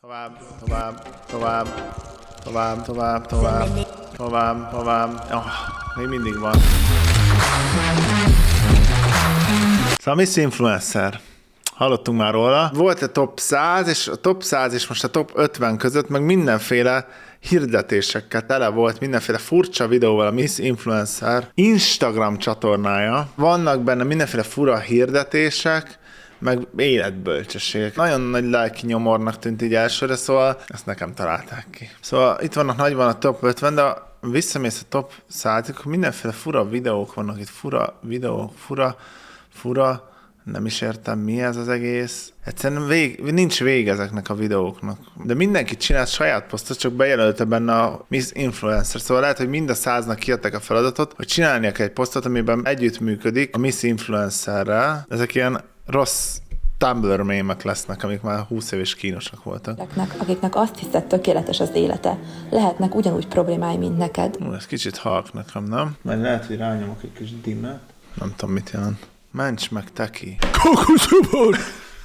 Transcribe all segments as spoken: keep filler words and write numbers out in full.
Tovább, tovább, tovább, tovább, tovább, tovább, tovább, tovább. Oh, még mindig van. Szóval Miss Influencer. Hallottunk már róla. Volt a top száz, és a top száz és most a top ötven között meg mindenféle hirdetésekkel tele volt, mindenféle furcsa videóval a Miss Influencer Instagram csatornája. Vannak benne mindenféle fura hirdetések, meg életbölcsességek. Nagyon nagy lelki nyomornak tűnt így elsőre, szóval ezt nekem találták ki. Szóval itt vannak nagyban a top ötven, de visszamész a top százig, mindenféle fura videók vannak itt, fura videók, fura, fura, nem is értem, mi ez az egész. Egyszerűen vég, nincs vége ezeknek a videóknak. De mindenki csinál saját posztot, csak bejelölte benne a Miss Influencer. Szóval lehet, hogy mind a száznak kiadták a feladatot, hogy csinálniak egy posztot, amiben együttműködik a Miss Influencerrel. Ezek ilyen rossz Tumblr mémek lesznek, amik már húsz év és kínosak voltak. Akiknek azt hiszed, tökéletes az élete, lehetnek ugyanúgy problémái, mint neked. Ú, ez kicsit halk nekem, nem? Majd lehet, hogy rányomok egy kis dimmet. Nem tudom, mit jelent. Mencs meg, teki. Kókuszubor!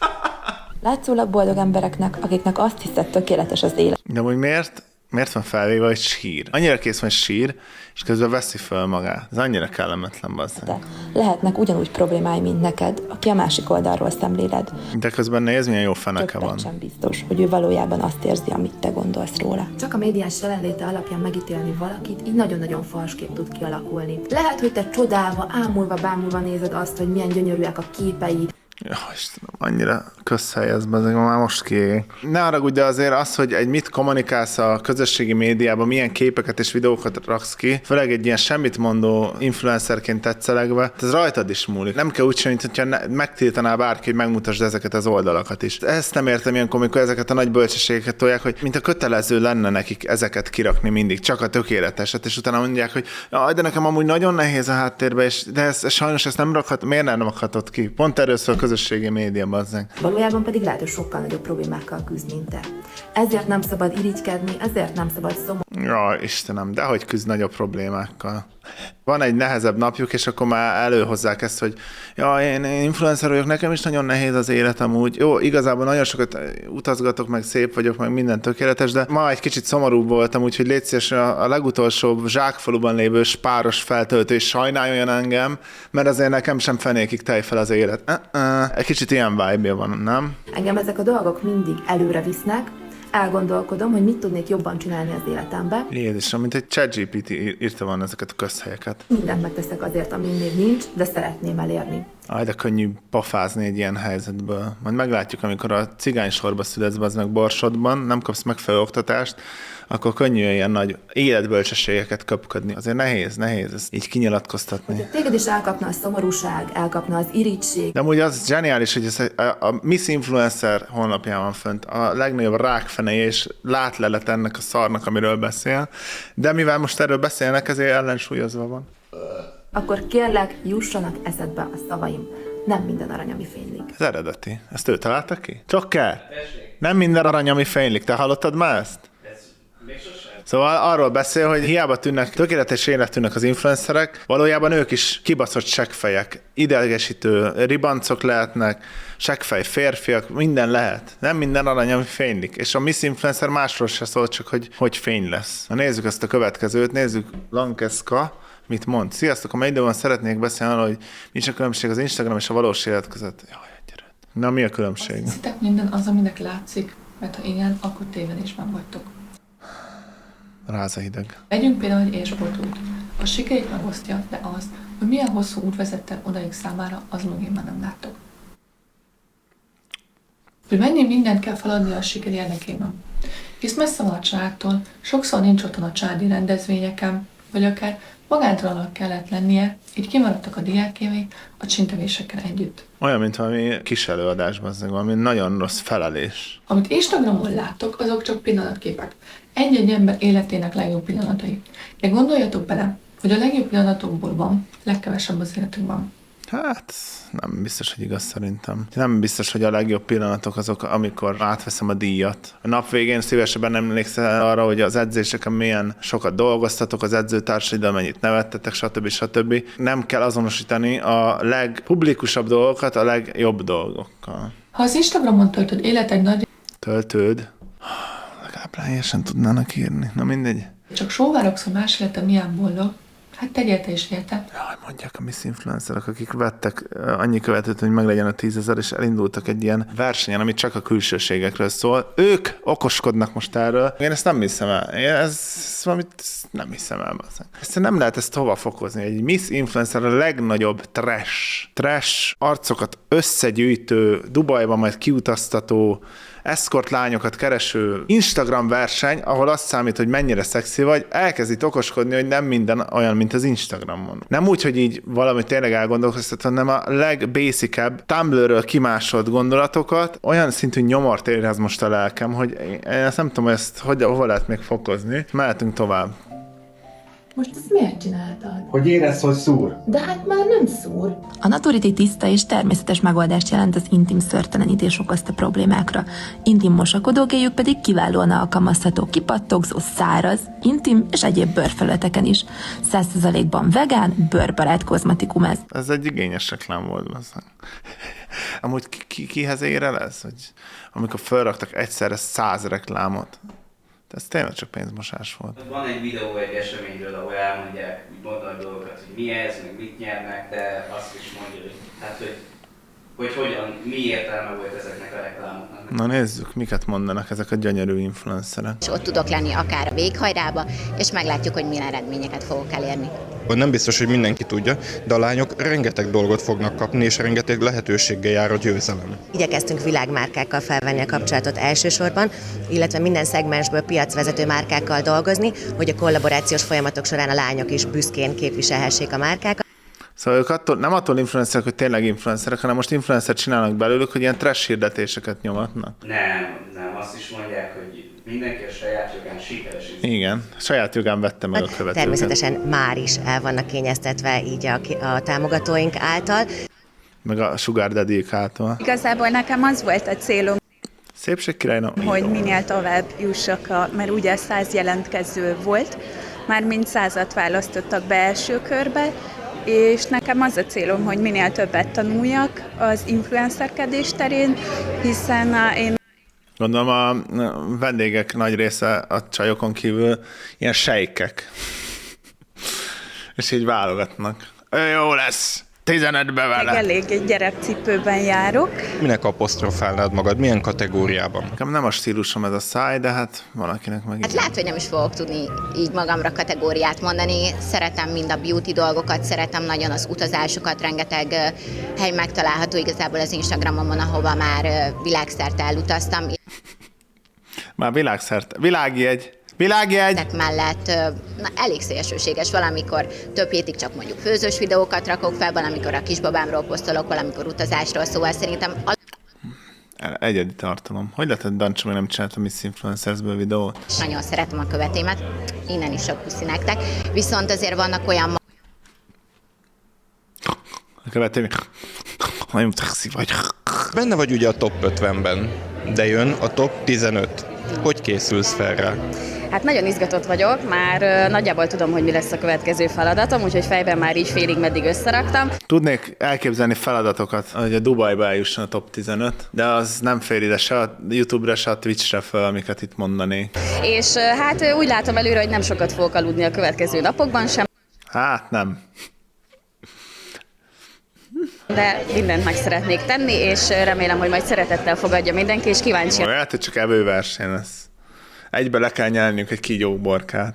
Látszólag boldog embereknek, akiknek azt hiszed, tökéletes az élet. De hogy miért? Miért van felvéve, hogy sír? Annyira kész van, hogy sír, és közben veszi föl magát. Ez annyira kellemetlen, bazzeg. Lehetnek ugyanúgy problémái, mint neked, aki a másik oldalról szemléled. De közben nézd, milyen jó feneke van. Sem biztos, hogy ő valójában azt érzi, amit te gondolsz róla. Csak a médiás jelenléte alapján megítélni valakit, így nagyon-nagyon fals kép tud kialakulni. Lehet, hogy te csodálva, ámulva, bámulva nézed azt, hogy milyen gyönyörűek a képei. Ja, Istenem, annyira közhelyez, ezek már most kiégek. Ne haragudj, de azért az, hogy egy mit kommunikálsz a közösségi médiában, milyen képeket és videókat raksz ki, főleg egy ilyen semmit mondó influencerként tetszelegve, ez rajtad is múlik. Nem kell úgy sem, mint hogyha megtiltaná bárki, hogy megmutasd ezeket az oldalakat is. Ezt nem értem ilyenkor, amikor ezeket a nagy bölcsességeket tolják, hogy mint a kötelező lenne nekik ezeket kirakni mindig, csak a tökéleteset, és utána mondják, hogy jaj, de nekem amúgy nagyon nehéz a háttérbe, és de ez, sajnos ezt nem rakhat, miért nem rakhatod ki? Pont erről szól a közösségi média, bazzeg. Valójában pedig lehet, hogy sokkal nagyobb problémákkal küzd, mint te. Ezért nem szabad irigykedni, ezért nem szabad szomorúzni. Ja, Istenem, de hogy küzd nagyobb problémákkal. Van egy nehezebb napjuk, és akkor már előhozzák ezt, hogy ja, én, én influencer vagyok, nekem is nagyon nehéz az életem úgy. Jó, igazából nagyon sokat utazgatok, meg szép vagyok, meg minden tökéletes, de ma egy kicsit szomorúbb voltam, úgyhogy légy szíves, a, a legutolsó zsákfaluban lévő spáros feltöltő és sajnáljon engem, mert azért nekem sem fenékig tejfel az élet. Uh-uh. Egy kicsit ilyen vibe-ja van, nem? Engem ezek a dolgok mindig előre visznek, elgondolkodom, hogy mit tudnék jobban csinálni az életembe. Jézusom, mint egy ChatGPT írta van ezeket a közhelyeket. Mindent megteszek azért, ami még nincs, de szeretném elérni. Aj, de könnyű pofázni egy ilyen helyzetből. Majd meglátjuk, amikor a cigány sorba születsz, az meg Borsodban, nem kapsz megfelelő oktatást, akkor könnyű ilyen nagy életbölcsességeket köpködni. Azért nehéz, nehéz ezt így kinyilatkoztatni. Hogyha téged is elkapna a szomorúság, elkapna az irigység. De amúgy az zseniális, hogy ez a, a Miss Influencer honlapján van fönt a legnagyobb rákfenéje, és látlelet ennek a szarnak, amiről beszél. De mivel most erről beszélnek, ezért ellensúlyozva van. Akkor kérlek, jussanak eszedbe a szavaim. Nem minden arany, ami fénylik. Ez eredeti. Ezt ő találta ki? Csokker! Nem minden arany, ami fénylik. Te hallottad már ezt? Szóval arról beszél, hogy hiába tűnnek, tökéletes életűnek az influencerek, valójában ők is kibaszott seggfejek, idegesítő ribancok lehetnek, seggfej férfiak, minden lehet. Nem minden arany, ami fénylik. És a Miss Influencer másról se szól, csak hogy hogy fény lesz. Na nézzük ezt a következőt, nézzük Lankeska, mit mond. Sziasztok, a mai időben szeretnék beszélni arról, hogy nincs a különbség az Instagram és a valós élet között. Jaj, gyere. Na mi a különbség? Azt hiszitek, minden az, aminek látszik, mert ha igen, akkor tévedésben vagytok. Ráza hideg. Vegyünk például egy élsportút. A sikerét megosztja, de az, hogy milyen hosszú út vezette odaig számára, az mögé már nem láttok. Hogy mennyi mindent kell feladni a siker érdekében. Hisz messze van a családtól, sokszor nincs otthon a családi rendezvényeken, vagy akár magántalanak kellett lennie, így kimaradtak a diákévé a csintevésekkel együtt. Olyan, mint valami kis előadásban, valami nagyon rossz felelés. Amit Instagramon láttok, azok csak pillanatképek. Egy-egy ember életének legjobb pillanatai. De gondoljatok bele, hogy a legjobb pillanatokból van, legkevesebb az életünkben. Hát, nem biztos, hogy igaz szerintem. Nem biztos, hogy a legjobb pillanatok azok, amikor átveszem a díjat. A nap végén szívesebben emlékszel arra, hogy az edzéseken milyen sokat dolgoztatok, az edzőtársaidal mennyit nevettetek, stb. stb. Nem kell azonosítani a legpublikusabb dolgokat a legjobb dolgokkal. Ha az Instagramon töltöd életed nagy... Töltőd? táplányesen tudnának írni. Na mindegy. Csak sóvárogszor más élete milyen boldog, hát tegyél te is érte. Jaj, mondják a Miss Influencerek, akik vettek annyi követőt, hogy meglegyen a tízezer, és elindultak egy ilyen versenyen, ami csak a külsőségekről szól. Ők okoskodnak most erről. Én ezt nem hiszem el. Én ez, ez valamit nem hiszem el. Ezt nem lehet ezt hova fokozni. Egy Miss Influencer a legnagyobb trash, trash arcokat összegyűjtő, Dubajba majd kiutaztató, eszkort lányokat kereső Instagram verseny, ahol azt számít, hogy mennyire szexi vagy, elkezd okoskodni, hogy nem minden olyan, mint az Instagramon. Nem úgy, hogy így valami tényleg elgondolkoztat, hanem a legbasicebb Tumblr-ről kimásolt gondolatokat, olyan szintű nyomort érez most a lelkem, hogy én ezt nem tudom, hogy ezt hogy, hova lehet még fokozni. Mehetünk tovább. Most ezt miért csináltad? Hogy érezd, hogy szúr. De hát már nem szúr. A Naturity tiszta és természetes megoldást jelent az intim szőrtelenítés okozta problémákra. Intim mosakodógéjük pedig kiválóan alkalmazható kipattogzó, száraz, intim és egyéb bőrfelületeken is. száz százalékban vegán, bőrbarát kozmetikum ez. Ez egy igényes reklám volt. Bazzán. Amúgy ki, ki, kihez ér el ez? Hogy amikor felraktak egyszerre száz reklámot. Ez tényleg csak pénzmosás volt. Van egy videó egy eseményről, ahol elmondják, úgy mondanak dolgokat, hogy mi ez, meg mit nyernek, de azt is mondja, hogy, hát, hogy, hogy hogyan, mi értelme volt ezeknek a reklámoknak. Na nézzük, miket mondanak ezek a gyönyörű influencerek. És ott tudok lenni akár a véghajrába, és meglátjuk, hogy milyen eredményeket fogok elérni. Nem biztos, hogy mindenki tudja, de a lányok rengeteg dolgot fognak kapni, és rengeteg lehetőséggel jár a győzelem. Igyekeztünk világmárkákkal felvenni a kapcsolatot elsősorban, illetve minden szegmensből piacvezető márkákkal dolgozni, hogy a kollaborációs folyamatok során a lányok is büszkén képviselhessék a márkákat. Szóval ők attól, nem attól influencerek, hogy tényleg influencerek, hanem most influencer csinálnak belőlük, hogy ilyen trash hirdetéseket nyomatnak. Nem, nem, azt is mondják, hogy mindenki a saját jogán sikeres. Igen, saját jogán vette meg a követőket. Természetesen már is el vannak kényeztetve így a, a támogatóink által. Meg a Sugar Daddy-k által. Igazából nekem az volt a célom, Szépségkirálynak. hogy minél tovább jussak, a, mert ugye száz jelentkező volt, már mind százat választottak be első körbe, és nekem az a célom, hogy minél többet tanuljak az influencerkedés terén, hiszen én Gondolom a vendégek nagy része a csajokon kívül ilyen sejkek. És így válogatnak. Ő jó lesz, tizenötbe vele. elég egy gyerekcipőben járok. Minek apostrofálnád magad? Milyen kategóriában? Nekem nem a stílusom ez a száj, de hát valakinek meg Hát igen. lehet, hogy nem is fogok tudni így magamra kategóriát mondani. Szeretem mind a beauty dolgokat, szeretem nagyon az utazásokat, rengeteg ö, hely megtalálható igazából az Instagramon, ahova már ö, világszerte elutaztam. Már világszerte. Világjegy. Világjegy! Ezek mellett ö, na, elég szélsőséges, valamikor több hétig csak mondjuk főzős videókat rakok fel, valamikor a kisbabámról posztolok, valamikor utazásról, szóval szerintem az Egyedi tartalom. Hogy lehet, hogy Dancsa még nem csinált a Miss Influencersből videót? nagyon szeretem a követémet, innen is sok puszi nektek, viszont azért vannak olyan A követő még... Nagyon szexi vagy. Benne vagy ugye a top ötvenben, de jön a top tizenöt. Hogy készülsz fel rá? Hát nagyon izgatott vagyok, már ö, nagyjából tudom, hogy mi lesz a következő feladatom, úgyhogy fejben már így félig meddig összeraktam. Tudnék elképzelni feladatokat, hogy a Dubajba eljusson a top tizenöt, de az nem fér ide se a YouTube-ra, se a Twitch-re fel, amiket itt mondanék. És ö, hát ö, úgy látom előre, hogy nem sokat fogok aludni a következő napokban sem, Hát nem. de mindent meg szeretnék tenni, és ö, remélem, hogy majd szeretettel fogadja mindenki, és kíváncsi. Lehet, hogy csak evőverseny lesz. Egybe le kell nyelniük egy kígyóborkát.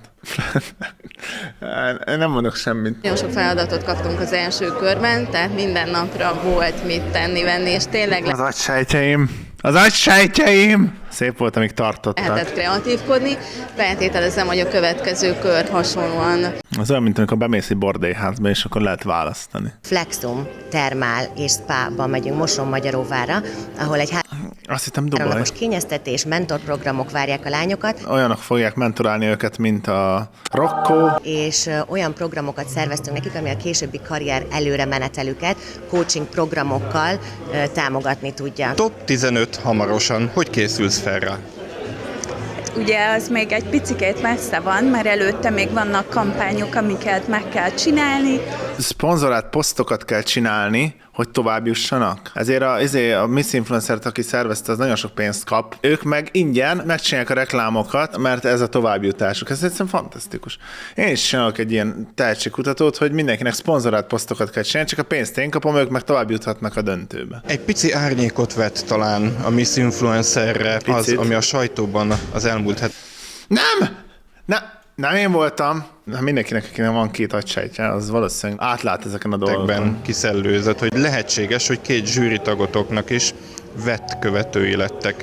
Én nem mondok semmit. Nagyon sok feladatot kaptunk az első körben, tehát minden napra volt mit tenni-venni, és tényleg Az agysejtjeim! Az agysejtjeim! Szép volt, amíg tartottak. lehetett kreatívkodni. Feltételezem, hogy a következő kör hasonlóan Az olyan, mint amikor bemész egy bordélyházba, és akkor lehet választani. Flexum, Termál és Spa-ba megyünk Moson-Magyaróvára, ahol egy Azt hittem Dubaj. háromnapos kényeztetés, mentorprogramok várják a lányokat, Olyanok fogják mentorálni őket, mint a Rocco. és ö, olyan programokat szerveztünk nekik, ami a későbbi karrier előre menetelüket coaching programokkal ö, támogatni tudja. top tizenöt hamarosan. Hogy készülsz fel rá? Ugye az még egy picikét messze van, mert előtte még vannak kampányok, amiket meg kell csinálni, szponzorált posztokat kell csinálni, hogy tovább jussanak. Ezért a, ezért a Miss Influencer-t, aki szervezte, az nagyon sok pénzt kap. Ők meg ingyen megcsinálják a reklámokat, mert ez a továbbjutásuk. Ez egyszerűen fantasztikus. Én is csinálok egy ilyen tehetségkutatót, hogy mindenkinek szponzorált posztokat kell csinálni, csak a pénzt én kapom, ők meg tovább juthatnak a döntőbe. Egy pici árnyékot vett talán a Miss Influencerre az, ami a sajtóban az elmúlt het. Nem! Nem! Nem én voltam. Mindenkinek, akinek van két agysejtje, az valószínűleg átlát ezeken a dolgokon. Kiszellőzött, hogy lehetséges, hogy két zsűritagotoknak is vett követői lettek.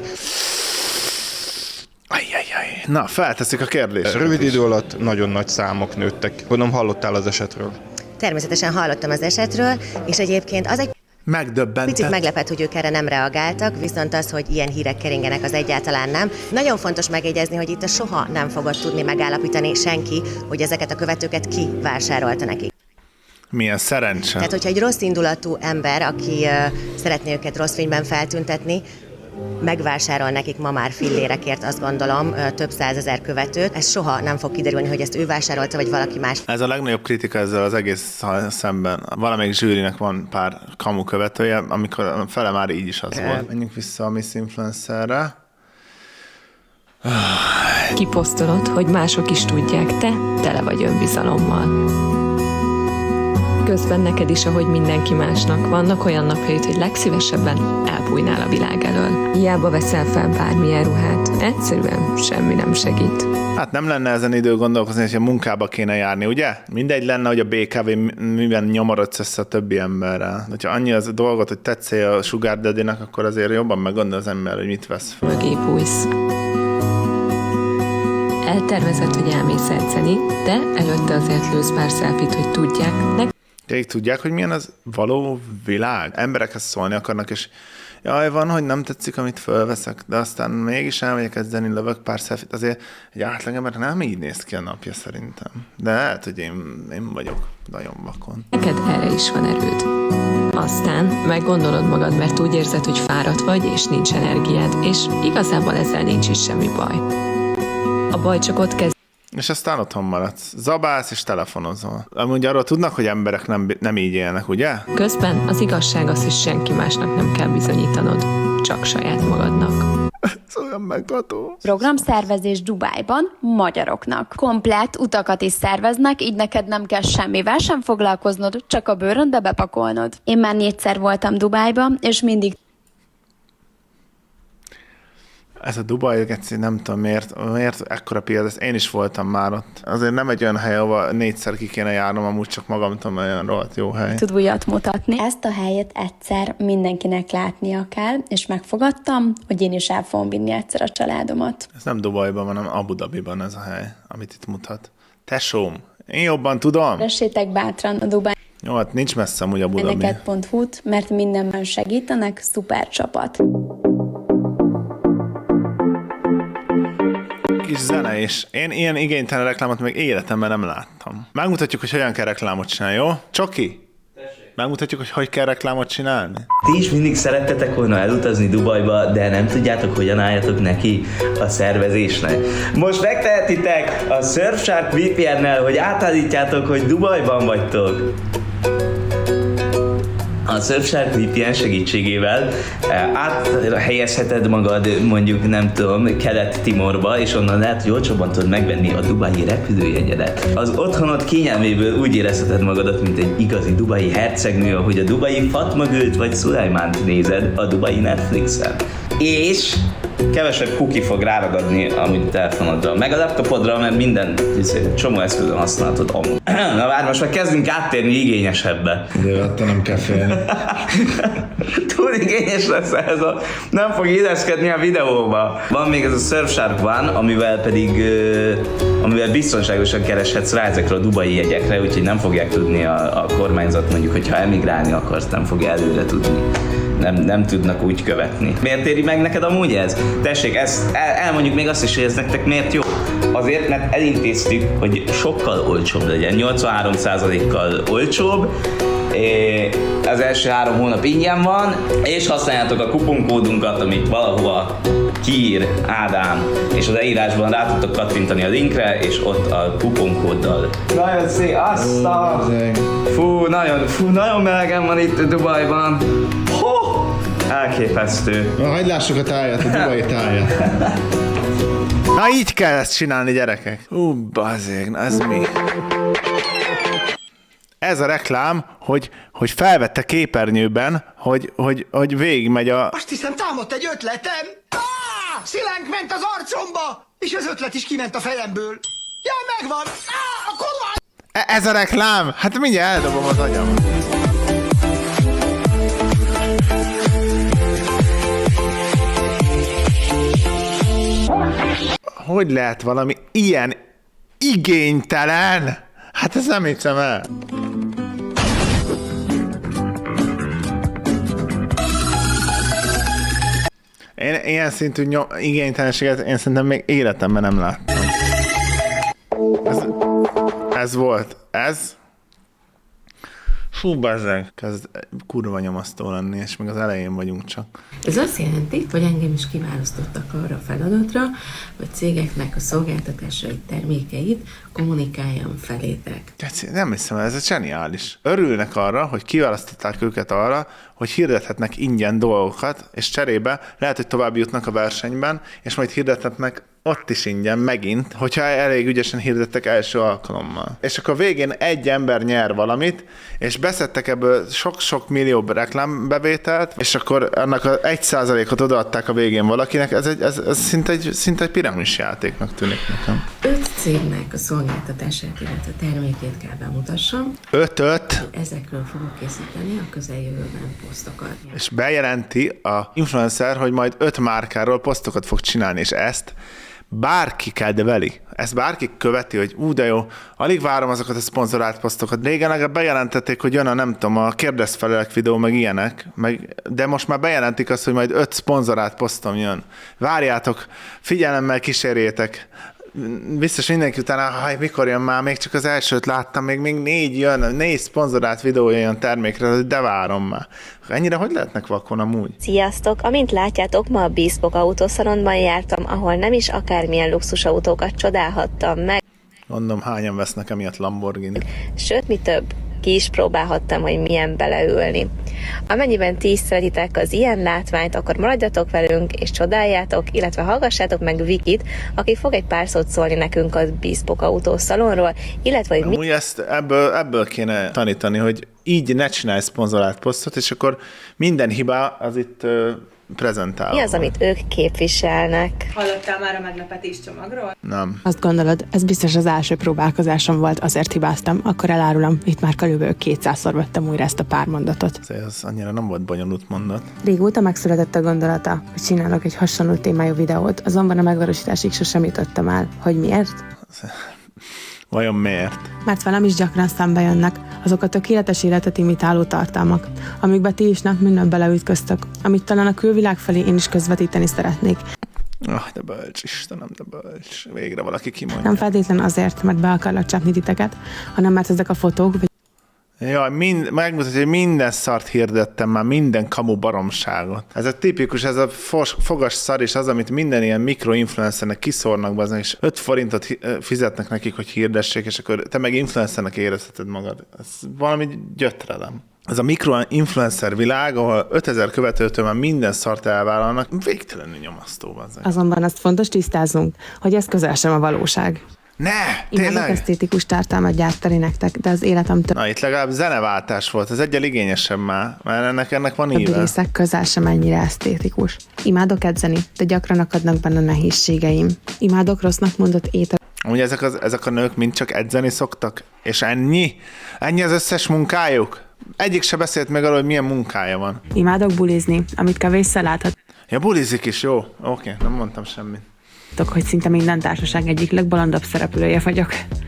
Ajjajjaj. Na, felteszik a kérdést. Rövid idő alatt nagyon nagy számok nőttek. Gondolom, hallottál az esetről? Természetesen hallottam az esetről, és egyébként az egy megdöbbentett. Picit meglepett, hogy ők erre nem reagáltak, viszont az, hogy ilyen hírek keringenek, az egyáltalán nem. Nagyon fontos megjegyezni, hogy itt soha nem fogod tudni megállapítani senki, hogy ezeket a követőket ki vásárolta nekik. Milyen szerencse. Tehát, hogyha egy rossz indulatú ember, aki uh, szeretné őket rossz fényben feltüntetni, megvásárol nekik ma már fillérekért, azt gondolom, több százezer követőt. Ez soha nem fog kiderülni, hogy ezt ő vásárolta, vagy valaki más. Ez a legnagyobb kritika ezzel az egész szemben. Valamelyik zsűrinek van pár kamu követője, amikor a fele már így is az volt. Menjünk vissza a Miss Influencerre. Kiposztolod, hogy mások is tudják, te tele vagy önbizalommal. Közben neked is, ahogy mindenki másnak, vannak olyan napjaid, hogy legszívesebben elbújnál a világ elől. Hiába veszel fel bármilyen ruhát, egyszerűen semmi nem segít. Hát nem lenne ezen idő gondolkozni, hogy a munkába kéne járni, ugye? Mindegy lenne, hogy a bé ká vé miben nyomorodsz össze a többi emberrel. Ha annyi az a dolgot, hogy tetszél a Sugar Daddy-nak, akkor azért jobban meggondol az ember, hogy mit vesz fel. Mögé bújsz. Eltervezett, hogy elmész edzeni, de előtte azért lősz pár szelfit, hogy tudják, de Tényleg tudják, hogy milyen az való világ? Emberekhez szólni akarnak, és jaj, van, hogy nem tetszik, amit fölveszek, de aztán mégis elmegyek edzeni, lövök pár szelfit. Azért egy átlagember nem így néz ki a napja szerintem. De lehet, hogy én, én vagyok nagyon vakon. Neked erre is van erőd. Aztán meggondolod magad, mert úgy érzed, hogy fáradt vagy, és nincs energiád, és igazából ezzel nincs is semmi baj. A baj csak ott kezd. És aztán otthon maradsz. Zabálsz és telefonozol. Amúgy arról tudnak, hogy emberek nem, nem így élnek, ugye? Közben az igazság az, hogy senki másnak nem kell bizonyítanod, csak saját magadnak. Ez olyan megható. Programszervezés Dubájban magyaroknak. Komplett utakat is szerveznek, így neked nem kell semmivel sem foglalkoznod, csak a bőröndbe bepakolnod. Én már négyszer voltam Dubájban, és mindig Ez a Dubaj, nem tudom miért, miért ekkora piac, én is voltam már ott. Azért nem egy olyan hely, ahol négyszer ki kéne járnom, amúgy csak magamtól olyan rohadt jó hely. tud újat mutatni. Ezt a helyet egyszer mindenkinek látnia kell, és megfogadtam, hogy én is el fogom vinni egyszer a családomat. Ez nem Dubajban, hanem Abu Dhabiban ez a hely, amit itt mutat. Tesóm, én jobban tudom. Keressétek bátran a Dubáj Jó, hát nincs messze amúgy Abu Dhabi. Eneket pont hu-t, mert mindenben segítenek, szuper csapat. Kis zene is. Én ilyen igénytelen reklámot még életemben nem láttam. Megmutatjuk, hogy hogyan kell reklámot csinálni, jó? Csoki? Megmutatjuk, hogy hogy kell reklámot csinálni? Ti is mindig szerettetek volna elutazni Dubajba, de nem tudjátok, hogyan álljatok neki a szervezésnek. Most megtehetitek a Surfshark vé pé en-nel, hogy átállítjátok, hogy Dubajban vagytok. A Surfshark vé pé en segítségével áthelyezheted magad mondjuk nem tudom Kelet-Timorba, és onnan lehet, hogy olcsóbban tudod megvenni a dubai repülőjegyedet. Az otthonod kényelméből úgy érezheted magadat, mint egy igazi dubai hercegnő, ahogy a dubai Fatma Gült vagy Szulajmánt nézed a dubai Netflixen. És kevesebb kuki fog ráragadni amúgy a telefonodra, meg a laptopodra, mert minden csomó eszközön használhatod amúgy. Na várj, most már kezdünk áttérni igényesebbe. De attól nem kell félni. Túl igényes lesz ez a... Nem fog illeszkedni a videóba. Van még ez a Surfshark One, amivel pedig amivel biztonságosan kereshetsz rá ezekre a dubai jegyekre, úgyhogy nem fogják tudni a, a kormányzat mondjuk, hogyha emigrálni akarsz, nem fogja előre tudni. Nem, nem tudnak úgy követni. Miért éri meg neked amúgy ez? Tessék, ezt el, elmondjuk még azt is, hogy ez nektek miért jó. Azért, mert elintéztük, hogy sokkal olcsóbb legyen, nyolcvanhárom százalékkal olcsóbb, az első három hónap ingyen van, és használjátok a kuponkódunkat, amit valahova Kír, Ádám, és az leírásban rá tudtok kattintani a linkre, és ott a kuponkóddal. Nagyon szép, azt a... Fú, nagyon, fú, nagyon melegen van itt Dubajban. Ho! Elképesztő. Na, hagyd lássuk a táját, a dubai táját. Na, így kell ezt csinálni, gyerekek. Ú, bazeg, na ez mi? Ez a reklám, hogy, hogy felvette képernyőben, hogy, hogy, hogy végigmegy a... Azt hiszem, támadt egy ötletem. Ah! Szilánk ment az arcomba, és az ötlet is kiment a fejemből. Ja, megvan! Ah, a kurva! E- ez a reklám? Hát mindjárt eldobom az agyam. Hogy lehet valami ilyen igénytelen? Hát ez nem hiszem el. Én ilyen szintű nyom, igénytelenséget én szerintem még életemben nem láttam. Ez, ez volt. Ez? Fú, bazzeg. Kezd kurva nyomasztó lenni, és még az elején vagyunk csak. Ez azt jelenti, hogy engem is kiválasztottak arra a feladatra, hogy cégeknek a szolgáltatásait, termékeit kommunikáljam felétek. Nem hiszem, ez zseniális. Örülnek arra, hogy kiválasztották őket arra, hogy hirdethetnek ingyen dolgokat, és cserébe lehet, hogy tovább jutnak a versenyben, és majd hirdethetnek ott is ingyen megint, hogyha elég ügyesen hirdettek első alkalommal. És akkor végén egy ember nyer valamit, és beszedtek ebből sok-sok millió reklámbevételt, és akkor annak az egy százalékot odaadták a végén valakinek, ez, egy, ez, ez szinte, egy, szinte egy piramis játéknak tűnik nekem. Öt cégnek a szolgáltatását, illetve termékét kell bemutassam. Öt-öt? Ezekről fogok készíteni a közeljövőben posztokat. És bejelenti a influencer, hogy majd öt márkáról posztokat fog csinálni, és ezt bárki kedveli. Ezt bárki követi, hogy ú, de jó, alig várom azokat a szponzorált posztokat. Régen legalább bejelentették, hogy jön a nem tudom, a kérdezfelelek videó, meg ilyenek, meg, de most már bejelentik azt, hogy majd öt szponzorált posztom jön. Várjátok, figyelemmel kísérjétek. Biztos mindenki utána, haj, mikor jön már, még csak az elsőt láttam, még, még négy jön, négy szponzorált videó jön termékre, de várom már. Ennyire hogy lehetnek vakon amúgy? Sziasztok! Amint látjátok, ma a Bespoke autószalonban jártam, ahol nem is akármilyen luxusautókat csodálhattam meg. Mondom, hányan vesznek emiatt Lamborghini. Sőt, mi több, ki is próbálhattam, hogy milyen beleülni. Amennyiben ti is szeretitek az ilyen látványt, akkor maradjatok velünk és csodáljátok, illetve hallgassátok meg Vikit, aki fog egy pár szót szólni nekünk a Bespoke autószalonról, illetve hogy mi... Amúgy ezt ebből, ebből kéne tanítani, hogy így ne csinálj szponzorált posztot, és akkor minden hiba az itt uh, prezentálva. Mi az, amit ők képviselnek? Hallottál már a meglepetés csomagról? Nem. Azt gondolod, ez biztos az első próbálkozásom volt, azért hibáztam, akkor elárulom, itt már körülbelül kétszázszor vettem újra ezt a pár mondatot. Ez annyira nem volt bonyolult mondat. Régóta megszületett a gondolata, hogy csinálok egy hasonló témájú videót, azonban a megvalósításig sosem jutottam el. Hogy miért? Vajon miért? Mert velem is gyakran szembe jönnek azok a tökéletes életet imitáló tartalmak, amikbe ti is nap minden beleütköztök, amit talán a külvilág felé én is közvetíteni szeretnék. Ah, de bölcs, Istenem, de bölcs. Végre valaki kimondja. Nem feltétlen azért, mert be akarlak csapni titeket, hanem mert ezek a fotók... Vagy... Jaj, mind, megmutatja, hogy minden szart hirdettem már, minden kamu baromságot. Ez a tipikus, ez a fos, fogas szar is az, amit minden ilyen mikroinfluencernek kiszórnak be, és öt forintot fizetnek nekik, hogy hirdessék, és akkor te meg influencernek érezheted magad. Ez valami gyötrelem. Ez a mikroinfluencer világ, ahol ötezer követőtől már minden szart elvállalnak, végtelenül nyomasztó. Azért. Azonban azt fontos tisztáznunk, hogy ez közel sem a valóság. Ne, tényleg? Imádok esztétikus tartalmat gyártani nektek, de az életem több... Na, itt legalább zeneváltás volt, ez egyel igényesebb már, mert ennek, ennek van íve. A részek közel sem ennyire esztétikus. Imádok edzeni, de gyakran akadnak benne nehézségeim. Imádok rossznak mondott étel. Ugye ezek, az, ezek a nők mind csak edzeni szoktak, és ennyi? Ennyi az összes munkájuk? Egyik se beszélt meg arról, hogy milyen munkája van. Imádok bulizni, amit kevésszer láthat. Ja, bulizik is, jó. Oké, okay, nem mondtam semmit. Hogy szinte minden társaság egyik legbolondabb szereplője vagyok.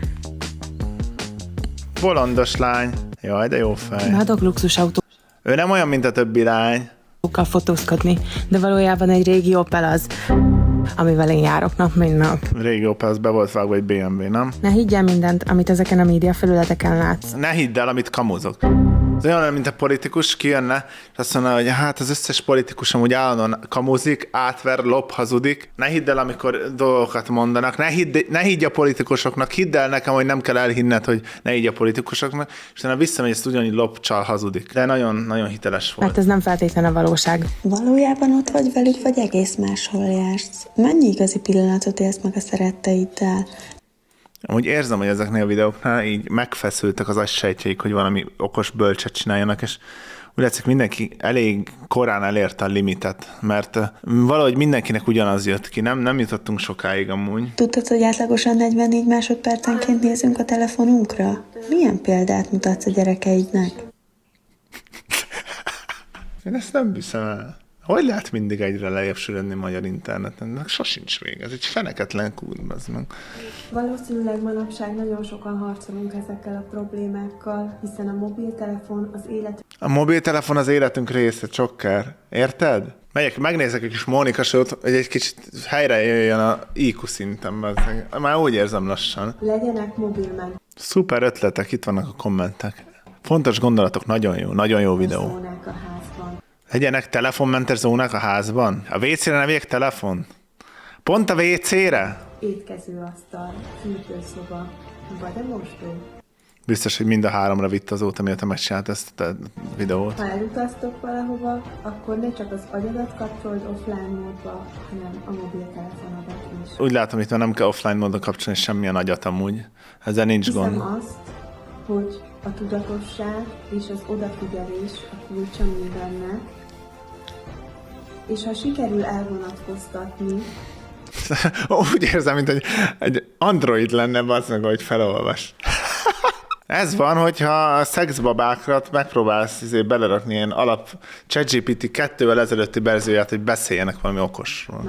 Bolondos lány. Jaj, de jó fej. Imádok luxusautó. Ő nem olyan, mint a többi lány. Fotózkodni, de valójában egy régi Opel az, amivel én járok nap, mint nap. Régi Opel, az be volt vágva egy bé em vé, nem? Ne higgyel mindent, amit ezeken a média felületeken látsz. Ne hidd el, amit kamuzok. Ez olyan, mint a politikus kijönne, és azt mondaná, hogy hát az összes politikus amúgy állandóan kamuzik, átver, lop, hazudik. Ne hidd el, amikor dolgokat mondanak, ne hidd, ne higgy a politikusoknak, hidd el nekem, hogy nem kell elhinned, hogy ne higgy a politikusoknak, és utána visszamegy, ezt ugyanígy lop, csal, hazudik. De nagyon, nagyon hiteles volt. Mert ez nem feltétlenül a valóság. Valójában ott vagy velük, vagy egész máshol jársz? Mennyi igazi pillanatot élsz meg a szeretteiddel? Amúgy érzem, hogy ezeknél a videóknál így megfeszültek az agysejtjeik, hogy valami okos bölcset csináljanak, és úgy látszik, mindenki elég korán elérte a limitet, mert valahogy mindenkinek ugyanaz jött ki, nem, nem jutottunk sokáig amúgy. Tudtad, hogy átlagosan negyvennégy másodpercenként nézünk a telefonunkra? Milyen példát mutatsz a gyerekeidnek? Én ezt nem hiszem el. Hogy lehet mindig egyre lejjebb süllyedni magyar interneten? Ennek sosincs vége. Ez egy feneketlen kút, az meg. Valószínűleg manapság nagyon sokan harcolunk ezekkel a problémákkal, hiszen a mobiltelefon az élet... A mobiltelefon az életünk része, csokker. Érted? Megyek, megnézek egy kis Mónika Show-t, hogy egy kicsit helyre jöjjön a í kú szintem. Már úgy érzem lassan. Legyenek mobilmen. Szuper ötletek, itt vannak a kommentek. Fontos gondolatok, nagyon jó, nagyon jó videó. Legyenek telefonmentes zónák a házban? A vé cére ne vigyek telefon? Pont a vé cére? Étkezőasztal, fürdőszoba, vagy a mosdó. Biztos, hogy mind a háromra vitt azóta, mióta megcsinált ezt a videót. Ha elutaztok valahova, akkor ne csak az agyadat kapcsold offline módba, hanem a mobiltelefonodat is. Úgy látom, itt már nem kell offline módon kapcsolni semmilyen agyat amúgy. Ezzel nincs Hiszem gond. azt, hogy a tudatosság és az odafigyelés a kulcsa mindennek, és ha sikerül elvonatkoztatni... Úgy érzem, mint egy, egy android lenne, az meg, hogy felolvas. Ez van, hogyha a szexbabákra megpróbálsz izé belerakni ilyen alap ChatGPT kettővel ezelőtti verzióját, hogy beszéljenek valami okosról.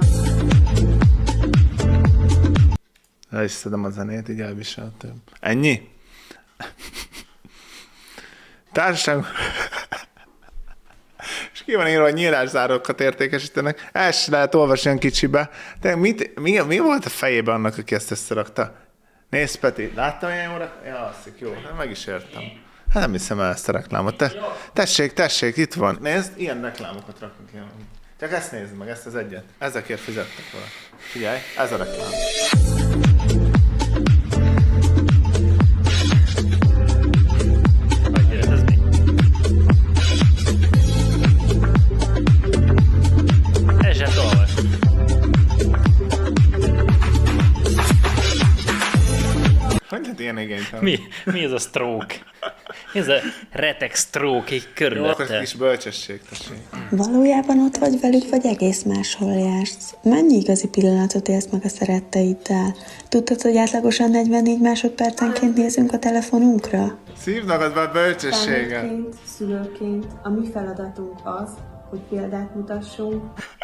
El is szedem a zenét, így elviselhetőbb. Ennyi? Társaság... És ki van írva, hogy nyílászárokat értékesítenek. El sem lehet olvasni olyan kicsibe. De mit, mi, mi volt a fejében annak, aki ezt összerakta? Nézd, Peti, láttam ilyen jóra? Ja, azt jó, meg is értem. Hát nem hiszem el ezt a reklámot. Te, tessék, tessék, itt van. Nézd, ilyen reklámokat rakunk ilyen. Csak ezt nézd meg, ezt az egyet. Ezekért fizettek volna. Figyelj, ez a reklám. Hogy lehet ilyen igénytelen? Mi, mi ez a stroke? Mi ez a retek stroke így körülötte? Jó, akkor kis bölcsesség, tessék. Valójában ott vagy velük, vagy egész máshol jársz? Mennyi igazi pillanatot élsz meg a szeretteiddel? Tudtad, hogy átlagosan negyvennégy másodpercenként nézünk a telefonunkra? Szívnak be a bölcsességet. Felnőttként, szülőként a mi feladatunk az, hogy példát mutassunk.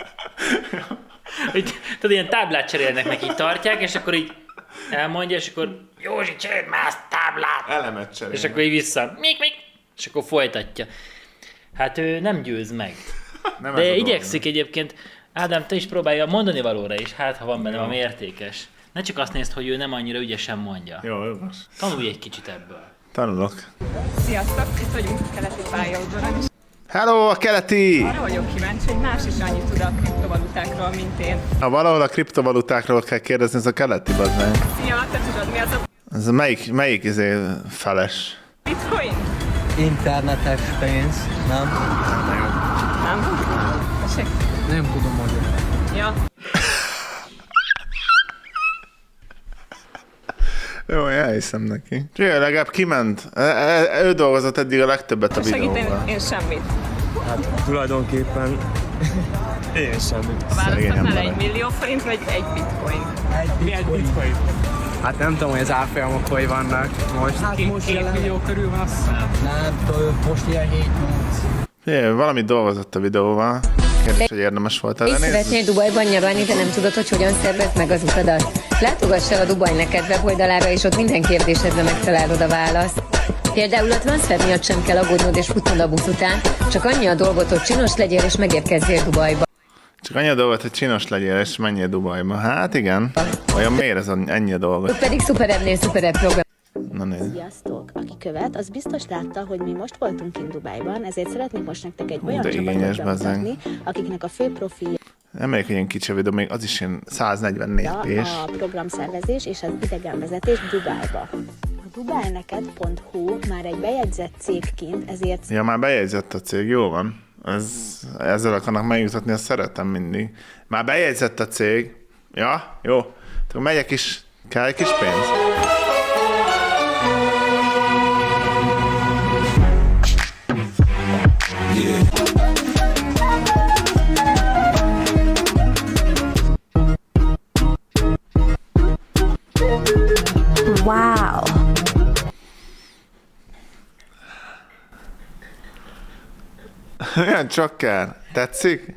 Hogy, tudod, ilyen táblát cserélnek neki, tartják, és akkor így elmondja, és akkor Józsi, cseréld már azt táblát! Elemet cserél. És akkor így vissza, mik, mik, és akkor folytatja. Hát ő nem győz meg. Nem de igyekszik egyébként. Ádám, te is próbálja mondani valóra is, hát ha van benne valami értékes. Ne csak azt nézd, hogy ő nem annyira ügyesen mondja. Jó, jó. Tanulj egy kicsit ebből. Tanulok. Sziasztok, itt vagyunk a keleti pályaudvaron is. Hello, a keleti! Arra vagyok kíváncsi, hogy más is annyit tud a kriptovalutákról, mint én. Ha valahol a kriptovalutákról kell kérdezni, ez a keleti, bazd meg. Szia, te tudod, mi az a Ez melyik, melyik izé feles? bitcoin? Internetes pénz, nem? Nem? Tessék? Nem tudom magyarul. Ja. Jó, elhiszem neki. Cső, legalább kiment. Ő dolgozott eddig a legtöbbet a videóval. Segíteni, én semmit. Hát tulajdonképpen én semmit. Választhatnál egy millió forint, vagy egy bitcoin? Egy bitcoin. Egy bitcoin. Hát nem tudom, hogy az árfolyamok hogy vannak most. Hát két, most két millió körül van, azt hiszem. Nem tudom, most ilyen hét-nyolc. Jé, valamit dolgozott a videóval. Kérdés, hogy érdemes volt el nézni. És szeretnél Dubajban nyaralni, de nem tudod, hogy hogyan szervezd meg az utadat? Látogass el a Dubaj Neked weboldalára, és ott minden kérdésedre megtalálod a választ. Például a transfer miatt sem kell aggódnod és futnod a busz után, csak annyi a dolgot, hogy csinos legyél és megérkezzél Dubajba. Csak annyi a dolgot, hogy csinos legyél és menjél Dubajba. Hát igen. Olyan miért ez ennyi a dolgot? Ott pedig szuperebbnél szuperebb program. Na nézd. Sziasztok! Aki követ, az biztos látta, hogy mi most voltunk kint Dubájban, ezért szeretnék most nektek egy Hú, olyan de csapatot igényes, bemutatni, akiknek a fő profilja Nem melyik ilyen kicsi videó, még az is ilyen száznegyven nézés. a programszervezés és az idegenvezetés Dubájba. A dubájneked pont hu már egy bejegyzett cégként, ezért... Ja, már bejegyzett a cég, jó van. Ez, ezzel akarnak megjutatni, azt szeretem mindig. Már bejegyzett a cég. Ja, jó. Akkor megyek is. Kell egy kis pénz? Wow! Olyan csokker. Tetszik?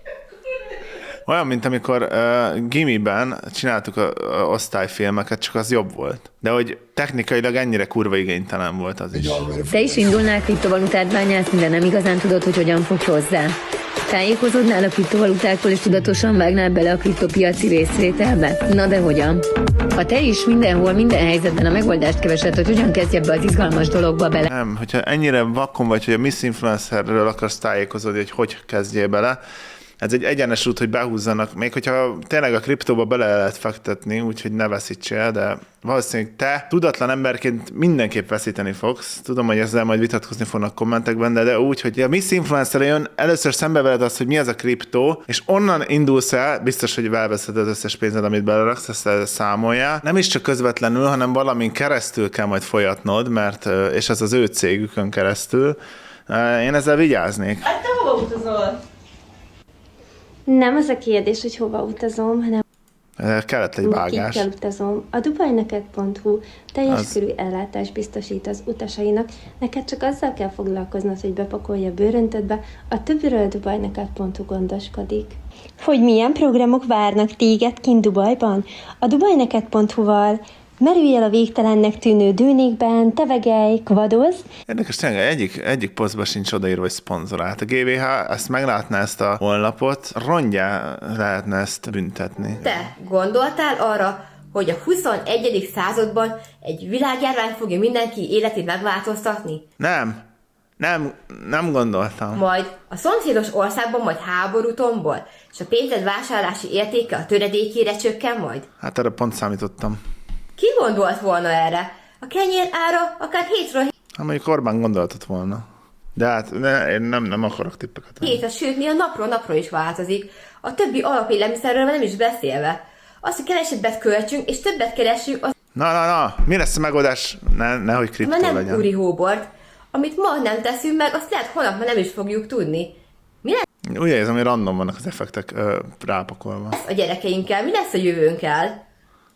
Olyan, mint amikor uh, gimiben csináltuk a, a osztályfilmeket, csak az jobb volt. De hogy technikailag ennyire kurva igénytelen volt az is. Te is indulnál kriptovalutát bányászni, de nem igazán tudod, hogy hogyan fogsz hozzá. Tájékozódnál a kriptovalutákról, és tudatosan vágnál bele a kriptopiaci részvételbe? Na de hogyan? Ha te is mindenhol, minden helyzetben a megoldást keresed, hogy hogyan kezdj ebbe az izgalmas dologba bele. Nem, hogyha ennyire vakon vagy, hogy a Miss Influencerről akarsz tájékozódni, hogy hogy kezdjél bele, ez egy egyenes út, hogy behúzzanak, még hogyha tényleg a kriptóba bele lehet fektetni, úgyhogy ne veszítsél, de valószínűleg te tudatlan emberként mindenképp veszíteni fogsz. Tudom, hogy ezzel majd vitatkozni fognak kommentekben, de, de úgy, hogy a Miss Influencer jön, először szembe veled azt, hogy mi az a kriptó, és onnan indulsz el, biztos, hogy elveszed az összes pénzed, amit beleraksz, ezt számoljál. Nem is csak közvetlenül, hanem valamin keresztül kell majd folyatnod, mert, és ez az ő cégükön keresztül. Én ezzel vigyáznék. Hát te hova utazol? Nem az a kérdés, hogy hova utazom, hanem kellett egy vágás. Kikkel utazom. A dubajneked pont hu teljes Az... körű ellátást biztosít az utasainak, neked csak azzal kell foglalkoznod, hogy bepakolja a bőröntödbe, a többiről a dubajneked pont hu gondoskodik. Hogy milyen programok várnak téged kint Dubajban? A dubajneked pont hu-val merülj el a végtelennek tűnő dűnékben, tevegelj, kvadozz. Érdekes, tényleg egyik, egyik posztban sincs odaírva, hogy szponzorált. A gé vé há ezt meglátná, ezt a honlapot, rongyá lehetne ezt büntetni. Te gondoltál arra, hogy a huszonegyedik században egy világjárvány fogja mindenki életét megváltoztatni? Nem, nem, nem gondoltam. Majd a szomszédos országban majd háború tombol, és a pénzed vásárlási értéke a töredékére csökken majd? Hát erre pont számítottam. Ki gondolt volna erre? A kenyér ára akár hétről Hát mondjuk Orbán gondoltott volna. De hát ne, én nem, nem akarok tippeket. hétre, sőt, mi a napról napról is változik. A többi alapélelmiszerről nem is beszélve. Azt, hogy kevesebbet költsünk, és többet keresünk, az... Na, na, na, mi lesz a megoldás? Ne, nehogy kriptó nem legyen. úri hóbort. Amit ma nem teszünk meg, azt lehet holnap már nem is fogjuk tudni. Mi lesz Úgy érzem, hogy random vannak az effektek ö, rápakolva. a gyerekeinkkel? Mi lesz a jövőnkkel?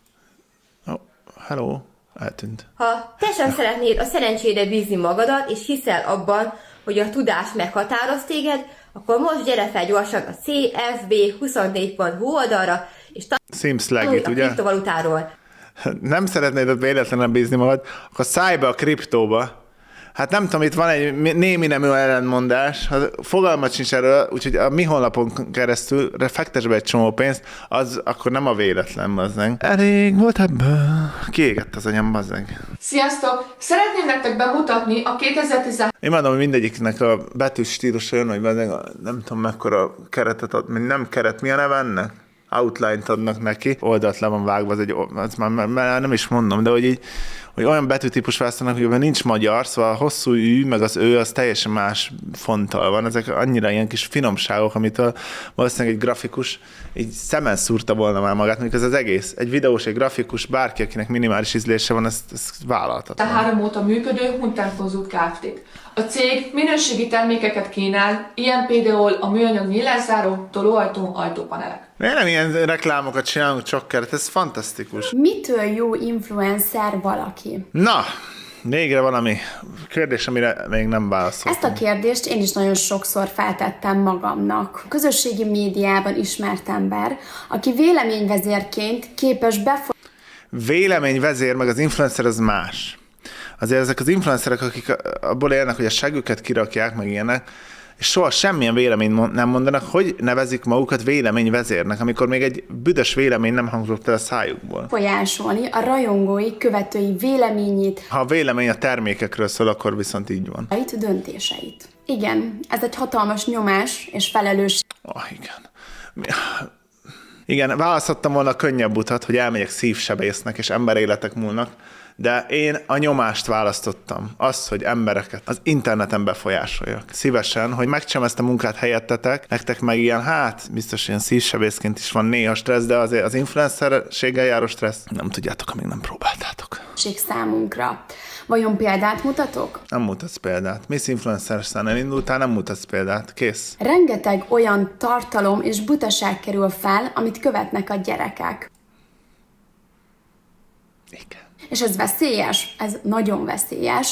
Oh, hello, eltűnt. Ha te sem szeretnéd a szerencsére bízni magadat, és hiszel abban, hogy a tudás meghatároz téged, akkor most gyere fel gyorsan a cé ef bé huszonnégy pont hu oldalra, és Seems tanulj legit, a ugye? kriptovalutáról. Nem szeretnéd ott véletlenül bízni magad, akkor szállj be a kriptóba. Hát nem tudom, itt van egy némi nemű ellentmondás, fogalmat sincs erről, úgyhogy a mi honlapon keresztül fektess be egy csomó pénzt, az akkor nem a véletlen, bazzeg. Elég volt ebből. Kiégett az anyám, bazzeg. Sziasztok! Szeretném nektek bemutatni a kétezer-tizenhárom Imádom, hogy mindegyiknek a betűs stílusa jön, hogy bazzeg, nem tudom mekkora keretet ad, nem keret, mi a neve ennek? Outline-t adnak neki, oldalt le van vágva, az egy, az már, már, már nem is mondom, de hogy így, hogy olyan betűtípus választanak, hogy ebben nincs magyar, szóval a hosszú ű, meg az ő, az teljesen más fonttal van. Ezek annyira ilyen kis finomságok, amitől valószínűleg egy grafikus így szemen szúrta volna már magát, mondjuk ez az egész. Egy videós, egy grafikus, bárki, akinek minimális ízlése van, ezt, ezt vállalhatatlan. óta működő Hunter Konsult Kft. A cég minőségi termékeket kínál, ilyen például a műanyag nyílászáró, tolóajtó, ajtópanelek. Miért nem ilyen reklámokat csinálunk csokkert? Ez fantasztikus. Mitől jó influencer valaki? Na, végre valami kérdés, amire még nem válaszoltam. Ezt a kérdést én is nagyon sokszor feltettem magamnak. A közösségi médiában ismert ember, aki véleményvezérként képes befolyásolni. Véleményvezér, meg az influencer az más. Azért ezek az influencerek, akik abból élnek, hogy a següket kirakják, meg ilyenek, és soha semmilyen véleményt nem mondanak, hogy nevezik magukat véleményvezérnek, amikor még egy büdös vélemény nem hangzott el a szájukból. Folyásolni a rajongói, követői véleményét, ha a vélemény a termékekről szól, akkor viszont így van. döntéseit. Igen, ez egy hatalmas nyomás és felelősség. Oh, igen. Igen, választottam volna a könnyebb utat, hogy elmegyek szívsebésznek, és emberéletek múlnak, de én a nyomást választottam. Azt, hogy embereket az interneten befolyásoljak. Szívesen, hogy megcsinálom ezt a munkát helyettetek, nektek meg ilyen, hát biztos ilyen szívsebészként is van néha stressz, de azért az influencerséggel járó stressz nem tudjátok, amíg nem próbáltátok. Számunkra. Vajon példát mutatok? Nem mutatsz példát. Miss Influencer-szen elindultál, nem mutatsz példát. Kész. Rengeteg olyan tartalom és butaság kerül fel, amit követnek a gyerekek. Igen. És ez veszélyes, ez nagyon veszélyes.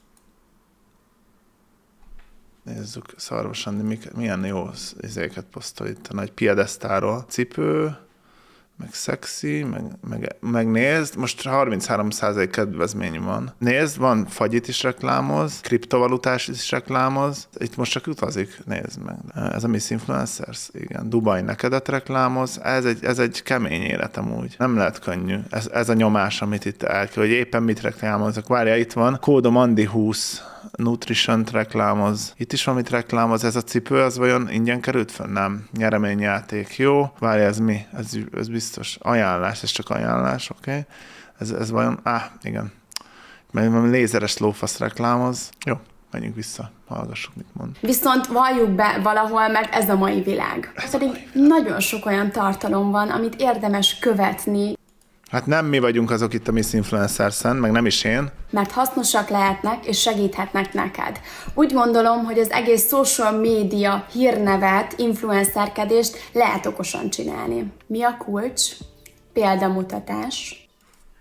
Nézzük, Szarvas Andi, milyen jó izéket posztol itt a nagy piedesztáról. Cipő, meg szexi, meg, meg, meg nézd, most harminchárom százalék kedvezmény van. Nézd, van fagyit is reklámoz, kriptovalutás is reklámoz, itt most csak utazik, nézd meg. Ez a Miss Influencers, igen. Dubai nekedet reklámoz, ez egy, ez egy kemény életem úgy. Nem lehet könnyű. Ez, ez a nyomás, amit itt el kell, hogy éppen mit reklámozok. Várja, itt van, kódom Andi húsz, Nutrition-t reklámoz. Itt is valamit reklámoz, ez a cipő, az vajon ingyen került fel? Nem. Nyereményjáték, jó. Várja, ez mi? Ez, ez biztos. Ajánlás, ez csak ajánlás, oké. Okay. Ez, ez vajon? Á, igen. Mert valami lézeres lófasz reklámoz. Jó, menjünk vissza, hallgassuk, mit mond. Viszont valljuk be valahol meg ez a mai világ. Ez Pedig mai világ. Nagyon sok olyan tartalom van, amit érdemes követni. Hát nem mi vagyunk azok itt a Miss Influencer-szen, meg nem is én. Mert hasznosak lehetnek és segíthetnek neked. Úgy gondolom, hogy az egész social média hírnevet, influencerkedést lehet okosan csinálni. Mi a kulcs? Példamutatás.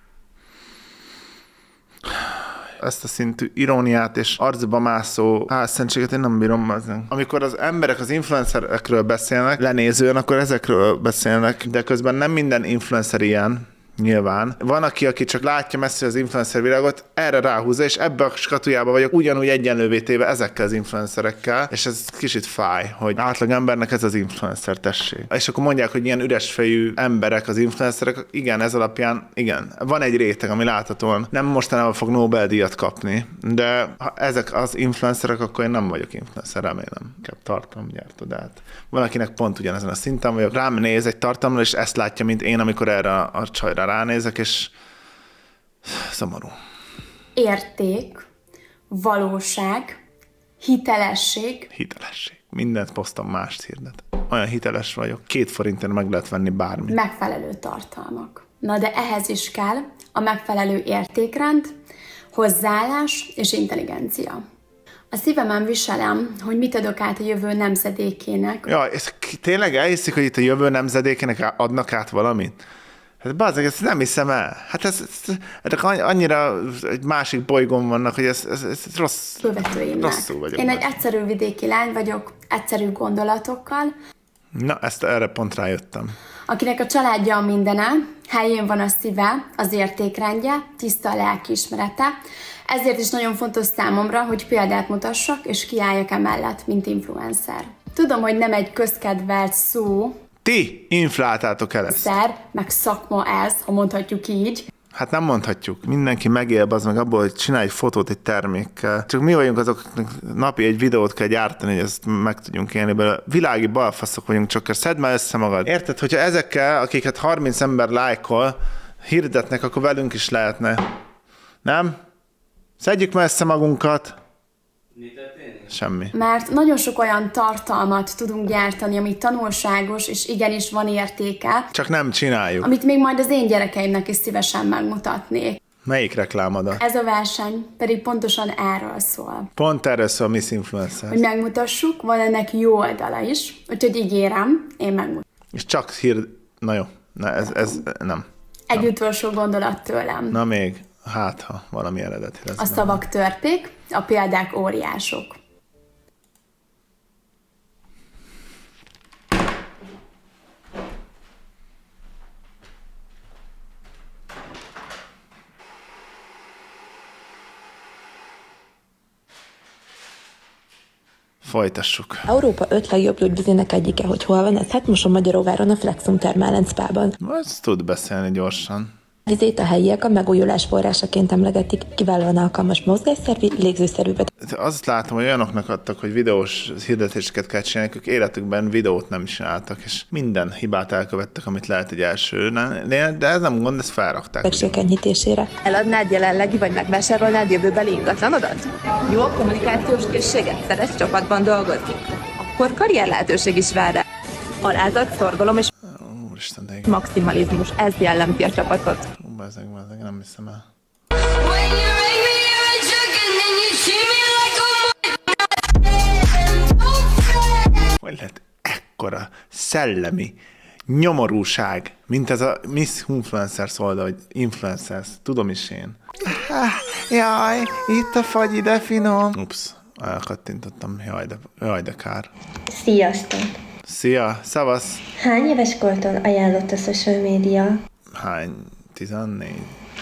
Ezt a szintű iróniát és arcba mászó álszentséget én nem bírom azon. Amikor az emberek az influencerekről beszélnek, lenézően, akkor ezekről beszélnek, de közben nem minden influencer ilyen. Nyilván. Van, aki, aki csak látja messzi az influencer világot, erre ráhúzza, és ebbe a skatujába vagyok ugyanúgy egyenlővé téve ezekkel az influencerekkel, és ez kicsit fáj, hogy átlag embernek ez az influencer, tessék. És akkor mondják, hogy ilyen üresfejű emberek az influencerek, igen, ez alapján, igen. Van egy réteg, ami láthatóan nem mostanában fog Nobel-díjat kapni, de ha ezek az influencerek, akkor én nem vagyok influencer, remélem. Inkább tartalomgyártó, de hát valakinek pont ugyanezen a szinten vagyok. Rám néz egy tartalomra, és ezt látja, mint én, amikor erre a, a csajra ránézek, és szomorú. Érték, valóság, hitelesség. Hitelesség. Mindent posztom mást hirdet. Olyan hiteles vagyok. Két forintért meg lehet venni bármit. Megfelelő tartalmak. Na de ehhez is kell a megfelelő értékrend, hozzáállás és intelligencia. A szívemen viselem, hogy mit adok át a jövő nemzedékének. Ja, és tényleg elhiszik, hogy itt a jövő nemzedékének adnak át valamit? Hát bazdmeg, ezt nem hiszem el. Hát ez, ez, ez annyira egy másik bolygón vannak, hogy ez, ez, ez rossz, rosszul vagyok. Én egy egyszerű vidéki lány vagyok, egyszerű gondolatokkal. Na, ezt erre pont rájöttem. Akinek a családja a mindene, helyén van a szíve, az értékrendje, tiszta a lelkiismerete. Ezért is nagyon fontos számomra, hogy példát mutassak, és kiálljak emellett, mint influencer. Tudom, hogy nem egy közkedvelt szó, ti infláltátok el ezt. Szer, meg szakma ez, ha mondhatjuk így. Hát nem mondhatjuk. Mindenki megél az meg abból, hogy csinálj egy fotót egy termékkel. Csak mi vagyunk azok, napi egy videót kell gyártani, hogy ezt meg tudjunk élni belőle. Világi balfaszok vagyunk, csak szedd már össze magad. Érted, hogyha ezekkel, akiket harminc ember lájkol, hirdetnek, akkor velünk is lehetne. Nem? Szedjük már össze magunkat. Semmi. Mert nagyon sok olyan tartalmat tudunk gyártani, ami tanulságos, és igenis van értéke. Csak nem csináljuk. Amit még majd az én gyerekeimnek is szívesen megmutatnék. Melyik reklámodat? Ez a verseny pedig pontosan erről szól. Pont erről szól Miss Influencer. Hogy megmutassuk, van ennek jó oldala is, úgyhogy ígérem, én megmutatom. És csak hír... Na jó, na ez, ez nem. Egy nem. utolsó gondolat tőlem. Na még, hát ha valami eredeti lesz. A szavak törpék, a példák óriások. folytassuk. Európa öt legjobb gyógyvizének egyike, hogy hol van, ez hát most a Magyaróváron a Flexum Thermal Spában. Ezt tud beszélni gyorsan. Vizét a helyiek a megújulás forrásaként emlegetik, kiválóan alkalmas mozgásszervi, légzőszerűbe. Azt látom, hogy olyanoknak adtak, hogy videós hirdetéseket kell csinálni, ők életükben videót nem csináltak, és minden hibát elkövettek, amit lehet egy elsőnél, de ez nem gond, ezt felrakták. Megsékenyhítésére. Eladnád jelenlegi, vagy megvásárolnád jövőbeli ingatlanodat? Jó a kommunikációs készséget, szeretsz csapatban dolgozni? Akkor karrier lehetőség is vár rá. Alázat, szorgalom és Úristen, de maximalizmus, ez jellemzi a csapatot. Bazeg, bazeg, nem hiszem el. Hogy lehet ekkora szellemi nyomorúság, mint ez a Miss Influencers oldal, hogy influencers, tudom is én. Jaj, itt a fagy, ide finom. Ups, elkattintottam, jaj de, jaj de kár. Sziasztok! Szia, szavasz! Hány éves kortól ajánlott a social média? Hány? tizennégy.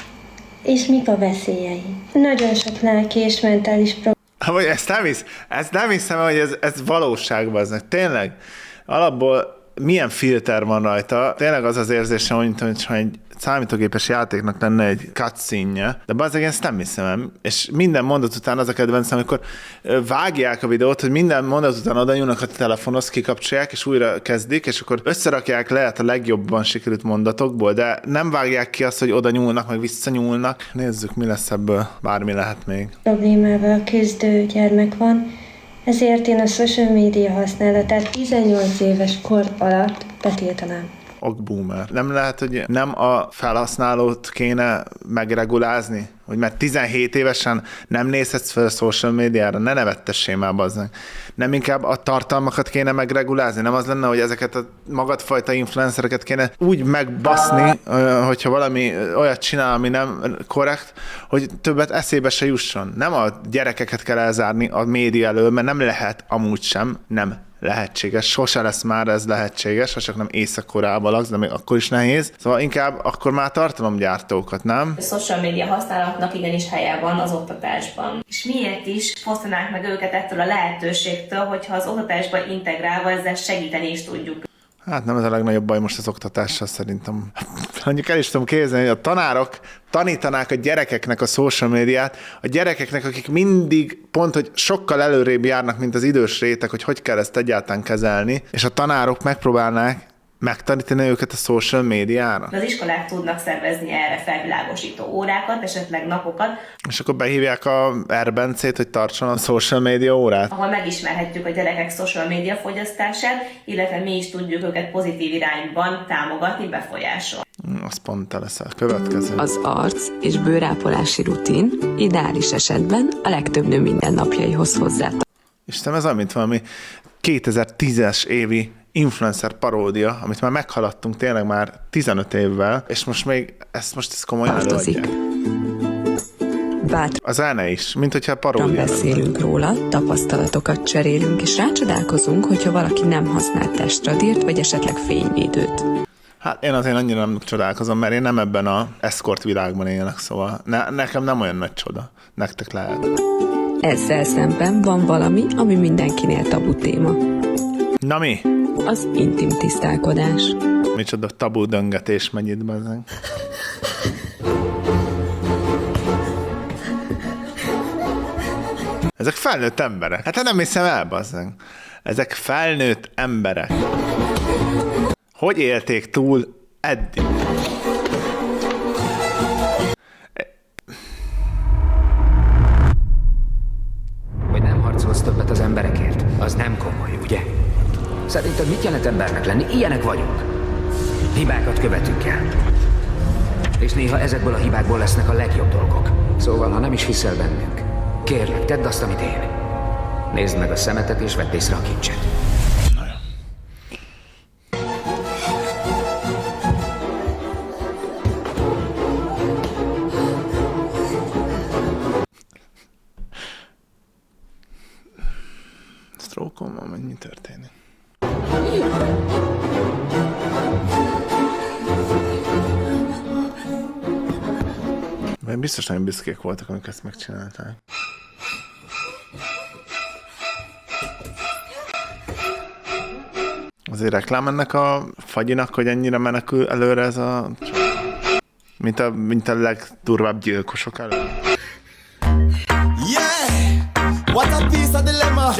És mik a veszélyei? Nagyon sok lelki és mentális probléma. Ezt nem hisz, ezt nem hiszem, hogy ez, ez valóságban az. Tényleg, alapból milyen filter van rajta, tényleg az az érzésem, mintha egy számítógépes játéknak lenne egy cutscene-je, de bazdmeg ezt nem hiszem el. És minden mondat után az a kedvencem, amikor vágják a videót, hogy minden mondat után oda nyúlnak a telefonhoz, kikapcsolják, és újra kezdik, és akkor összerakják lehet a legjobban sikerült mondatokból, de nem vágják ki azt, hogy oda nyúlnak, meg visszanyúlnak. Nézzük, mi lesz ebből, bármi lehet még. Problémával küzdő gyermek van, ezért én a social média használatát tizennyolc éves kor alatt betiltanám. Ok, boomer. Nem lehet, hogy nem a felhasználót kéne megregulázni? Hogy mert tizenhét évesen nem nézhetsz fel a social médiára, ne nevettessél már bazdmeg. Nem inkább a tartalmakat kéne megregulázni? Nem az lenne, hogy ezeket a magadfajta influencereket kéne úgy megbaszni, hogyha valami olyat csinál, ami nem korrekt, hogy többet eszébe se jusson. Nem a gyerekeket kell elzárni a média elől, mert nem lehet amúgy sem, nem lehetséges. Sose lesz már ez lehetséges, ha csak nem Észak-Koreában laksz, de még akkor is nehéz. Szóval inkább akkor már tartalomgyártókat, nem? A social media használatnak igenis helye van az oktatásban. És miért is fosztanák meg őket ettől a lehetőségtől, hogyha az oktatásba integrálva ezzel segíteni is tudjuk. Hát nem ez a legnagyobb baj most az oktatással szerintem. Mondjuk el is tudom képzelni, hogy a tanárok tanítanák a gyerekeknek a social médiát, a gyerekeknek, akik mindig pont, hogy sokkal előrébb járnak, mint az idős réteg, hogy hogy kell ezt egyáltalán kezelni, és a tanárok megpróbálnák megtanítani őket a social médiára. Az iskolák tudnak szervezni erre felvilágosító órákat, esetleg napokat. És akkor behívják a Erbencét, hogy tartson a social média órát? Ahol megismerhetjük a gyerekek social média fogyasztását, illetve mi is tudjuk őket pozitív irányban támogatni, befolyásolni. Az pont te leszel. Következő. Az arc és bőrápolási rutin ideális esetben a legtöbb nő mindennapjaihoz hozzátart. Isten, ez olyan, mint valami kétezer-tízes évi influencer paródia, amit már meghaladtunk tényleg már tizenöt évvel, és most még ezt most ezt komolyan előadják. Bátran a zene is, mint hogyha a paródia beszélünk lenne róla, tapasztalatokat cserélünk, és rácsodálkozunk, hogyha valaki nem használ testradírt, vagy esetleg fényvédőt. Hát én azért annyira nem csodálkozom, mert én nem ebben az escort világban élek, szóval ne, nekem nem olyan nagy csoda. Nektek lehet. Ezzel szemben van valami, ami mindenkinél tabu téma. Na mi? Az intim tisztálkodás. Micsoda tabu döngetés megy itt bezzeg. Ezek felnőtt emberek. Hát nem hiszem el, bazzeg. Ezek felnőtt emberek. Hogy élték túl eddig? Hogy nem harcolsz többet az emberekért, az nem komoly, ugye? Szerinted mit jelent embernek lenni? Ilyenek vagyunk. Hibákat követünk el. És néha ezekből a hibákból lesznek a legjobb dolgok. Szóval, ha nem is hiszel bennünk, kérlek, tedd azt, amit én. Nézd meg a szemetet, és vedd észre a kincset. Stroke-on van, mennyi történik? Mert biztos nagyon büszkék voltak, amikor ezt megcsinálták. Azért reklám ennek a fagyinak, hogy ennyire menekül előre ez a... Mint a, mint a legdurvább gyilkosok elő. Yeah! What a piece of dilemma!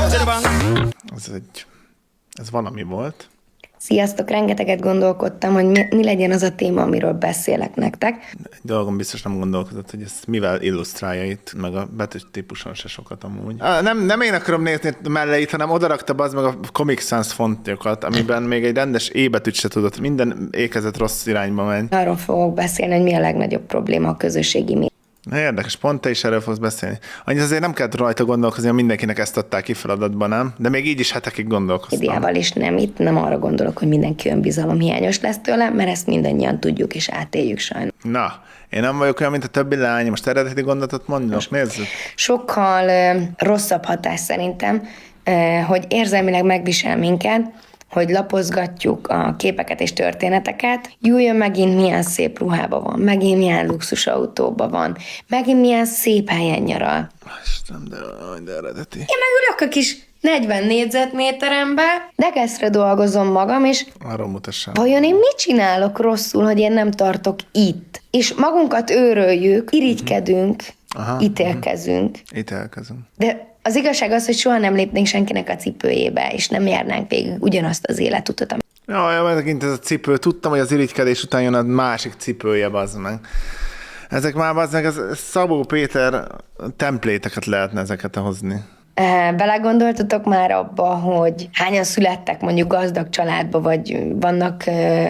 Ez egy... Ez valami volt. Sziasztok, rengeteget gondolkodtam, hogy mi, mi legyen az a téma, amiről beszélek nektek. Egy dolgon biztos nem gondolkodott, hogy ezt mivel illusztrálja itt, meg a betűtípuson se sokat amúgy. Ah, nem, nem én akarom nézni melleit, hanem odarakta az meg a Comic Sans fontjukat, amiben még egy rendes E betűt se tudott, minden ékezet rossz irányba megy. Arról fogok beszélni, hogy mi a legnagyobb probléma a közösségi médiában. Na, érdekes, pont te is erről fogsz beszélni. Annyi azért nem kellett rajta gondolkozni, hogy mindenkinek ezt adták ki feladatban, nem? De még így is hetekig gondolkoztam. Médiával is nem, itt nem arra gondolok, hogy mindenki önbizalomhiányos lesz tőle, mert ezt mindannyian tudjuk és átéljük sajnos. Na, én nem vagyok olyan, mint a többi lány, most eredeti gondolatot mondjuk, nézzük. Sokkal uh, rosszabb hatás szerintem, uh, hogy érzelmileg megvisel minket, hogy lapozgatjuk a képeket és történeteket. Jújjön, megint milyen szép ruhába van, megint milyen luxusautóba van, megint milyen szép helyen nyaral. Istenem, de, de eredeti. Én meg ülök a kis negyven négyzetméterembe, degeszre dolgozom magam, és arról mutassam. Vajon én mit csinálok rosszul, hogy én nem tartok itt? És magunkat őröljük, irigykedünk, aha, ítélkezünk. Aha. Ítélkezünk. De az igazság az, hogy soha nem lépnénk senkinek a cipőjébe, és nem járnánk végig ugyanazt az életutat. Jaj, megint ez a cipő. Tudtam, hogy az irigykedés után jön a másik cipője, bazd meg. Ezek már, bazd meg, ez Szabó Péter templéteket lehetne ezeket hozni. Belegondoltatok már abba, hogy hányan születtek mondjuk gazdag családba, vagy vannak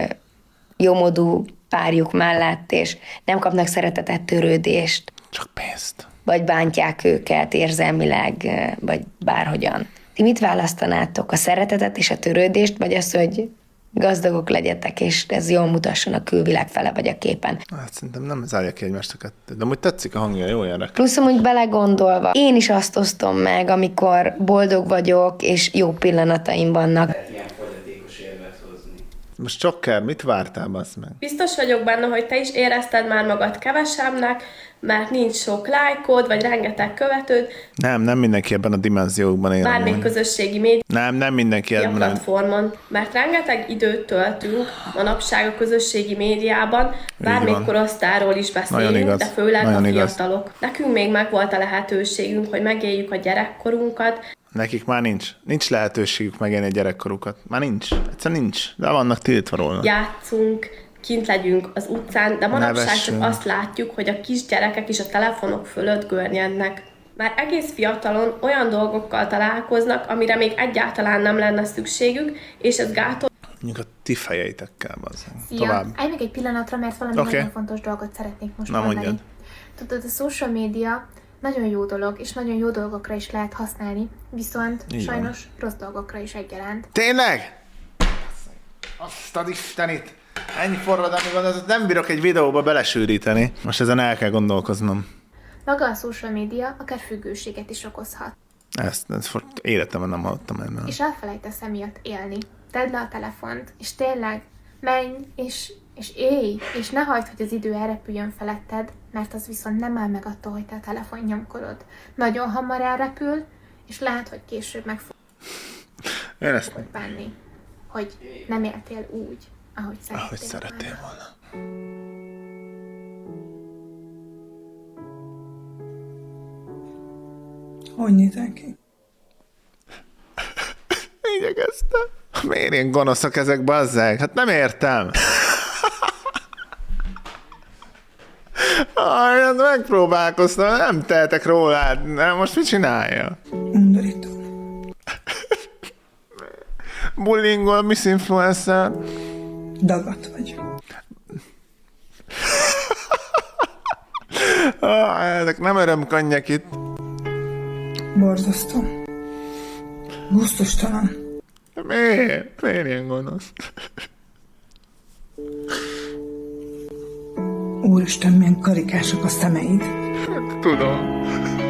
jómódú párjuk mellett, és nem kapnak szeretetet, törődést. Csak pénzt. Vagy bántják őket érzelmileg, vagy bárhogyan. Ti mit választanátok? A szeretetet és a törődést, vagy az, hogy gazdagok legyetek, és ez jól mutasson a külvilág fele vagy a képen? Hát szerintem nem zárja ki egymást a kettőt, de amúgy tetszik a hangja, jó ilyenek. Plusz amúgy belegondolva, én is azt osztom meg, amikor boldog vagyok, és jó pillanataim vannak. Most Csokker, mit vártál, bassz meg? Biztos vagyok benne, hogy te is érezted már magad kevesebbnek, mert nincs sok lájkod, vagy rengeteg követőd. Nem, nem mindenki ebben a dimenziókban él. Bármilyen közösségi média. Nem, nem mindenki ebben. Platformon, mert rengeteg időt töltünk manapság a közösségi médiában, bármelyik korosztályról is beszélünk, de főleg Nagyon a fiatalok. Igaz. Nekünk még megvolt a lehetőségünk, hogy megéljük a gyerekkorunkat. Nekik már nincs. Nincs lehetőségük megélni a gyerekkorukat. Már nincs. Egyszerűen nincs. De vannak tiltva róla. Játszunk, kint legyünk az utcán, de manapság csak azt látjuk, hogy a kisgyerekek is a telefonok fölött görnyednek. Már egész fiatalon olyan dolgokkal találkoznak, amire még egyáltalán nem lenne szükségük, és ez gátol. Mondjuk a ti fejeitekkel, bazzeg. Tovább. Állj meg egy pillanatra, mert valami okay. nagyon fontos dolgot szeretnék most Na, mondani. Mondjad. Tudod, a social media nagyon jó dolog, és nagyon jó dolgokra is lehet használni, viszont így sajnos van. Rossz dolgokra is egyaránt. Tényleg? Azt ad Istenit! Ennyi forradalmi gondolatot nem bírok egy videóba belesűríteni. Most ezen el kell gondolkoznom. Maga a social media akár függőséget is okozhat. Ezt, ezt életemben nem hallottam ennél. És elfelejtesz emiatt élni. Tedd le a telefont, és tényleg menj, és, és élj, és ne hagyd, hogy az idő elrepüljön feletted, mert az viszont nem áll meg attól, hogy te a telefon nyomkodod. Nagyon hamar elrepül, és lehet, hogy később meg fogod bánni, hogy nem éltél úgy, ahogy szerettél, ahogy szerettél volna. Hogy nézel ki? Igyekeztem. Miért ilyen gonoszak ezek, bazzeg? Hát nem értem. Aj, megpróbálkoztam, nem tehetek róla. Nem, most mit csinálja? Undorító. Bullyingol, Miss Influencer. Dagat vagy. ah, ezek nem örömkönnyek itt. Borzasztó. Gusztustalan. Miért? Miért ilyen gonosz? Úristen, milyen karikások a szemeid. Tudom.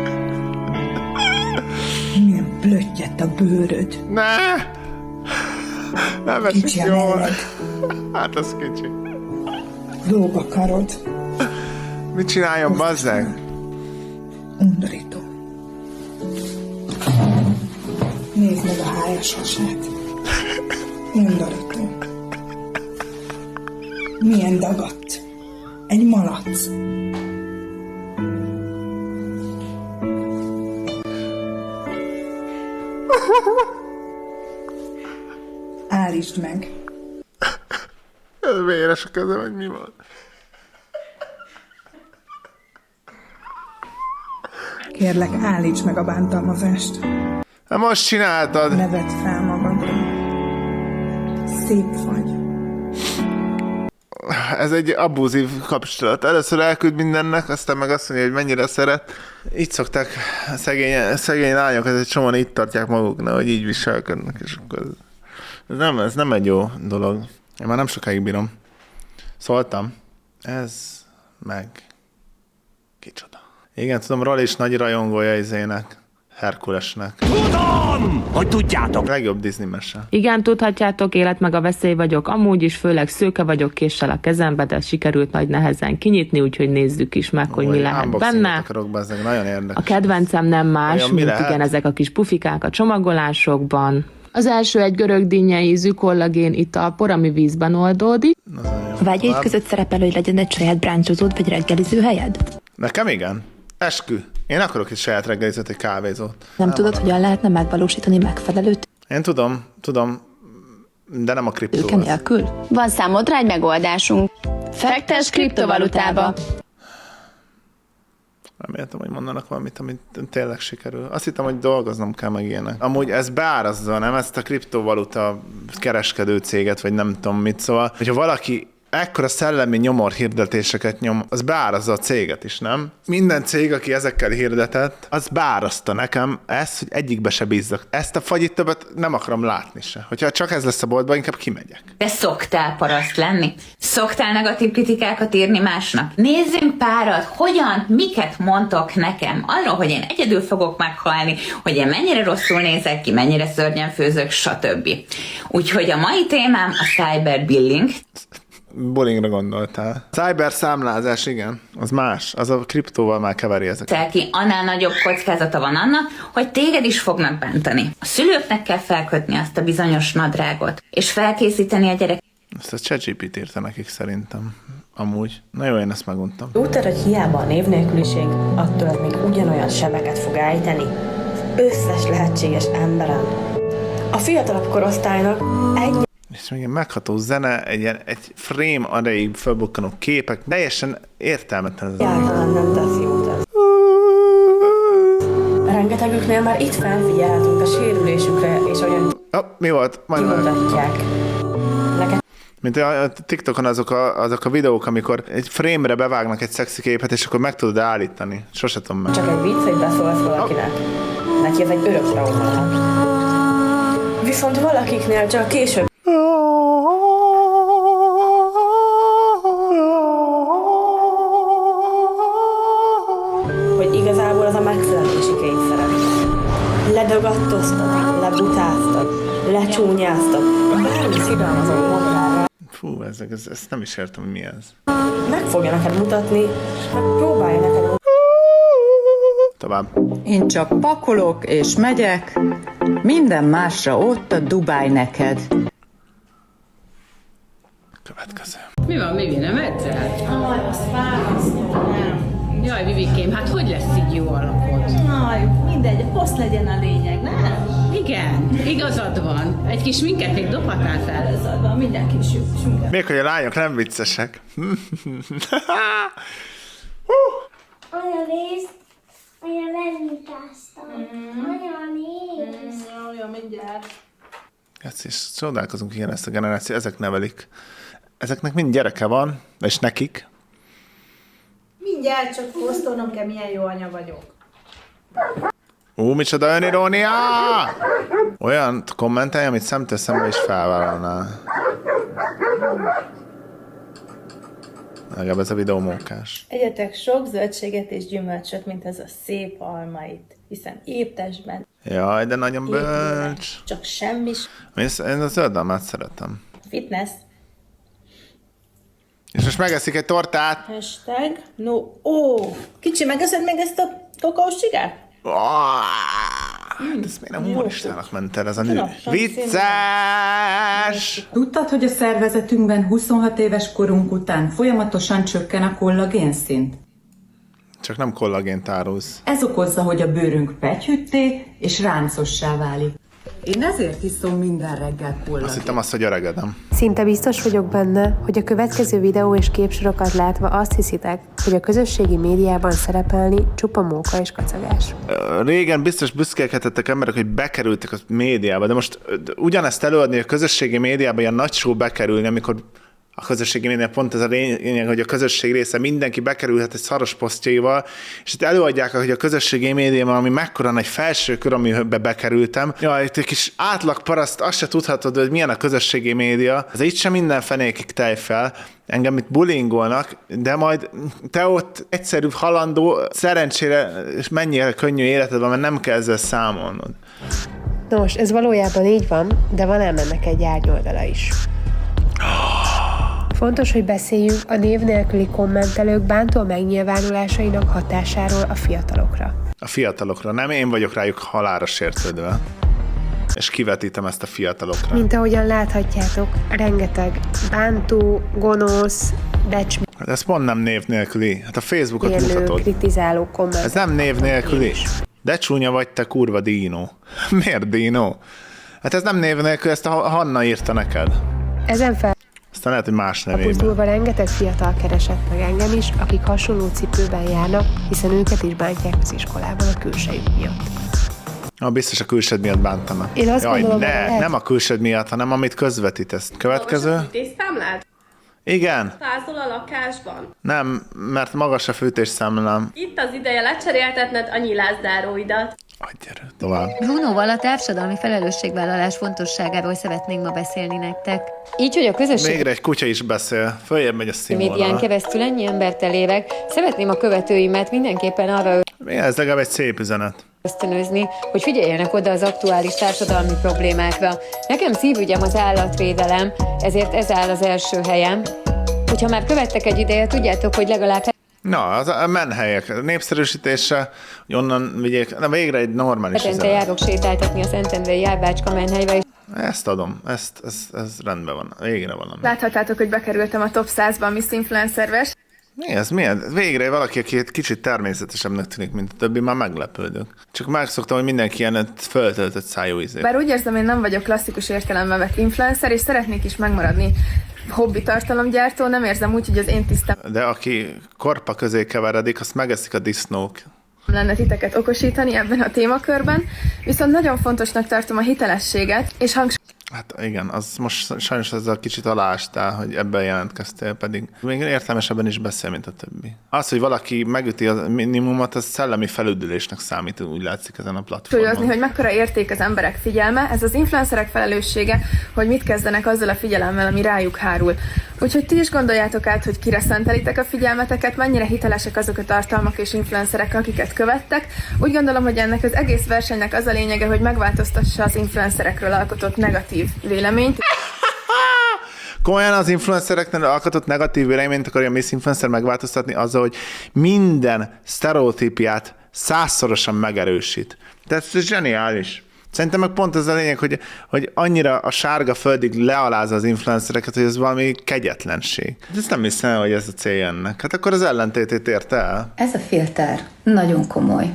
Milyen plöttyett a bőröd. Ne! Nem esik jól. Hát az kicsi. Lóg a karod. Mit csináljon, bazzeg? Undorító. Nézd meg a hájas hasát. Undorító. Milyen dagadt. Egy malac. Állítsd meg. Ez véres a kezem, hogy mi van. Kérlek, állíts meg a bántalmazást. Hát most csináltad. Ne vedd fel magadra. Szép vagy. Ez egy abúzív kapcsolat. Először elküld mindennek, aztán meg azt mondja, hogy mennyire szeret. Így szokták szegény, szegény lányok, ez egy csomóan itt tartják maguknak, hogy így viselkednek, és akkor ez nem, ez nem egy jó dolog. Én már nem sokáig bírom. Szóltam. Ez meg kicsoda. Igen, tudom, Roli is nagy rajongója izének, Herkulesnek. Tudom, hogy tudjátok. Legjobb Disney mese. Igen, tudhatjátok, élet meg a veszély vagyok. Amúgy is főleg szőke vagyok késsel a kezembe, de sikerült nagy nehezen kinyitni, úgyhogy nézzük is meg, hogy mi lehet benne. Akarok bezzeg, nagyon érdekes. A kedvencem nem más, Olyan, mint lehet? igen, ezek a kis pufikák a csomagolásokban. Az első egy görög dinnye ízű kollagén italpor, ami vízben oldódik. Vágyaid között szerepel, hogy legyen egy saját bráncsozód vagy reggeliző helyed? Nekem igen. Eskü. Én akarok egy saját reggelizőt, egy kávézót. Nem, nem tudod, van. hogyan lehetne megvalósítani megfelelőt? Én tudom, tudom, de nem a kriptó. Tőke nélkül? Van számodra egy megoldásunk. Fektes kriptovalutába. Reméltem, hogy mondanak valamit, amit tényleg sikerül. Azt hittem, hogy dolgoznom kell meg ilyenek. Amúgy ez beárazza, nem? Ezt a kriptovaluta kereskedő céget, vagy nem tudom mit, szóval, hogyha valaki ekkora szellemi nyomor hirdetéseket nyom, az beárazza a céget is, nem? Minden cég, aki ezekkel hirdetett, az beárazta nekem ezt, hogy egyikbe se bízzak. Ezt a fagyit többet nem akarom látni se. Hogyha csak ez lesz a boltban, inkább kimegyek. De szoktál paraszt lenni? Szoktál negatív kritikákat írni másnak? Nézzünk párat, hogyan, miket mondtok nekem arról, hogy én egyedül fogok meghalni, hogy én mennyire rosszul nézek ki, mennyire szörnyen főzök, stb. Úgyhogy a mai témám a cyberbullying. Bullyingra gondoltál. Cyber számlázás, igen. Az más. Az a kriptóval már keveri ezeket. Ki, annál nagyobb kockázata van annak, hogy téged is fognak bántani. A szülőknek kell felkötni azt a bizonyos nadrágot, és felkészíteni a gyerek. Ezt a ChatGPT írta nekik szerintem. Amúgy. Na jó, én ezt meguntam. Tudtad, hogy hiába a névnélküliség, attól még ugyanolyan sebeket fog állítani? Összes lehetséges emberen. A fiatalabb korosztálynak egy És még egy megható zene, egy, ilyen, egy frame arréig felbukkanó képek, teljesen értelmetlen ez. Egyáltalán nem tesz jót ez. Rengetegüknél már itt felfigyelhetünk a sérülésükre, és olyan oh, mi volt? Majd kimutatják. Neked mint a TikTokon azok a, azok a videók, amikor egy frame-re bevágnak egy szexi képet, és akkor meg tudod állítani. Sose tudom meg. csak egy vicc, hogy beszólsz valakinek. Neki ez egy örök trauma lehet. Viszont valakiknél csak később hogy igazából az a megfelelési kényszere. Ledagadtoztat, lebutáztat, lecsúnyáztat, bármi szidalmazó mondára. Fú, ez, ez, ezt nem is értem, hogy mi ez. Meg fogja neked mutatni, és próbálja neked mutatni. Tovább. Én csak pakolok és megyek, minden másra ott a Dubáj neked. Következő. Mi van, Vivi, nem edzel? Aj, azt választom, nem. Jaj, Vivikém, hát hogy lesz így jó alapod? Aj, mindegy, a poszt legyen a lényeg, nem? Igen, igazad van. Egy kis minket még dobhatál fel. Igazad van, mindenki sünket. Még hogy a lányok nem viccesek. Anya, nézd! Anya, megnyitáztam. Anya, nézd! Jó, jó, mindjárt. Ezt is csodálkozunk, igen, ezt a generáció, ezek nevelik. Ezeknek mind gyereke van, és nekik. Mindjárt csak posztolnom kell, milyen jó anya vagyok. Ú, micsoda önirónia! Olyan kommentelj, amit szemtől szembe is felvállalnál. Legalább ez a videó mókás. Egyetek sok zöldséget és gyümölcsöt, mint ez a szép almait, hiszen épp testben. Jaj, de nagyon bölcs. Csak semmi. Én a zöld almát szeretem. Fitness. És most megeszik egy tortát. Hashtag no. Ó, kicsi, megeszed meg ezt a kakaós csigát? Hát ez miért nem humoristának ment el ez a nő? Vicces! Tudtad, hogy a szervezetünkben huszonhat éves korunk után folyamatosan csökken a kollagénszint? Csak nem kollagént árulsz. Ez okozza, hogy a bőrünk pegyhütté és ráncossá válik. Én ezért iszom minden reggel kollagént. Azt hittem azt, hogy öregedem. Szinte biztos vagyok benne, hogy a következő videó és képsorokat látva azt hiszitek, hogy a közösségi médiában szerepelni csupa móka és kacagás. Régen biztos büszkélkedhettek emberek, hogy bekerültek a médiába, de most ugyanezt előadni a közösségi médiába, ilyen nagy show bekerülni, amikor a közösségi média pont ez a lényeg, hogy a közösség része mindenki bekerülhet egy szaros posztjaival, és itt előadják, hogy a közösségi médiában, ami mekkora nagy felső kör, amiben bekerültem. Ja, itt egy kis átlag paraszt, azt se tudhatod, hogy milyen a közösségi média. Ez itt sem minden fenékig tej fel. Engem itt bullyingolnak, de majd te ott egyszerű halandó, szerencsére és mennyire könnyű életed van, mert nem kell ezzel számolnod. Nos, ez valójában így van, de van ám ennek egy árnyoldala is. Fontos, hogy beszéljünk a név nélküli kommentelők bántó megnyilvánulásainak hatásáról a fiatalokra. A fiatalokra. Nem én vagyok rájuk halálra sértődve. És kivetítem ezt a fiatalokra. Mint ahogyan láthatjátok, rengeteg bántó, gonosz, becs... Hát ez pont nem név nélküli. Hát a Facebookot élő, mutatod. kritizáló komment. Ez nem név nélküli. De csúnya vagy te, kurva dínó. Miért dínó? Hát ez nem név nélkül, ezt a Hanna írta neked. Ezen fel... Aztán lehet, hogy más A nevében. pusztulva rengeteg fiatal keresett meg engem is, akik hasonló cipőben járnak, hiszen őket is bántják az iskolában a külsejük miatt. Ah, biztos a külsed miatt bántam. Én azt Jaj, gondolom, ne, lehet... nem a külsed miatt, hanem amit közvetítesz. Következő? Magas a fűtésszámlád? Igen. Százol a lakásban? Nem, mert magas a fűtésszámlám. Itt az ideje lecseréltetned a nyilászdáróidat. Tovább. Brunoval a társadalmi felelősségvállalás fontosságáról szeretnénk ma beszélni nektek. Így, hogy a közösség Végre egy kutya is beszél. Följebb megy a médián színvonal. keresztül ennyi embert elérek, szeretném a követőimet mindenképpen arra Ez legalább egy szép üzenet. ösztönözni, hogy figyeljenek oda az aktuális társadalmi problémákra. Nekem szívügyem az állatvédelem, ezért ez áll az első helyen. Hogyha már követtek egy ideje, tudjátok, hogy legalább Na, az a menhelyek népszerűsítése, hogy onnan vigyék, na végre egy normális hetente üzenet. járok sétáltatni a Szentendrei Járbácska menhelybe, és Ezt adom, ezt, ez, ez rendben van, végre valami. Láthattátok, hogy bekerültem a top százba Miss Influencer-ves. Mi ez? Mi ez? Végre valaki, aki egy kicsit természetesebbnek tűnik, mint a többi, már meglepődök. Csak megszoktam, hogy mindenki ilyen föltöltött szájú izé. Bár úgy érzem, én nem vagyok klasszikus értelemben vett influencer, és szeretnék is megmaradni hobbi tartalomgyártó, nem érzem úgy, hogy az én tisztem De aki korpa közé keveredik, azt megeszik a disznók. lenne titeket okosítani ebben a témakörben, viszont nagyon fontosnak tartom a hitelességet, és hangsúlyozom, Hát igen, az most sajnos ezzel kicsit aláástál, hogy ebben jelentkeztél, pedig még értelmesebben is beszél, mint a többi. Az, hogy valaki megüti a minimumot, az szellemi felüdülésnek számít, úgy látszik ezen a platformon. hogy mekkora érték az emberek figyelme, ez az influencerek felelőssége, hogy mit kezdenek azzal a figyelemmel, ami rájuk hárul. Úgyhogy ti is gondoljátok át, hogy kire szentelitek a figyelmeteket, mennyire hitelesek azok a tartalmak és influencerek, akiket követtek. Úgy gondolom, hogy ennek az egész versenynek az a lényege, hogy megváltoztassa az influencerekről alkotott negatív véleményt. Komolyan az influencereknél alkotott negatív véleményt akarja Miss Influencer megváltoztatni azzal, hogy minden sztereotípiát százszorosan megerősít. Tehát ez zseniális. Szerintem meg pont ez a lényeg, hogy, hogy annyira a sárga földig lealázza az influencereket, hogy ez valami kegyetlenség. De ezt nem hiszem, hogy ez a célja ennek. Hát akkor az ellentétét érte el. ez a filter nagyon komoly.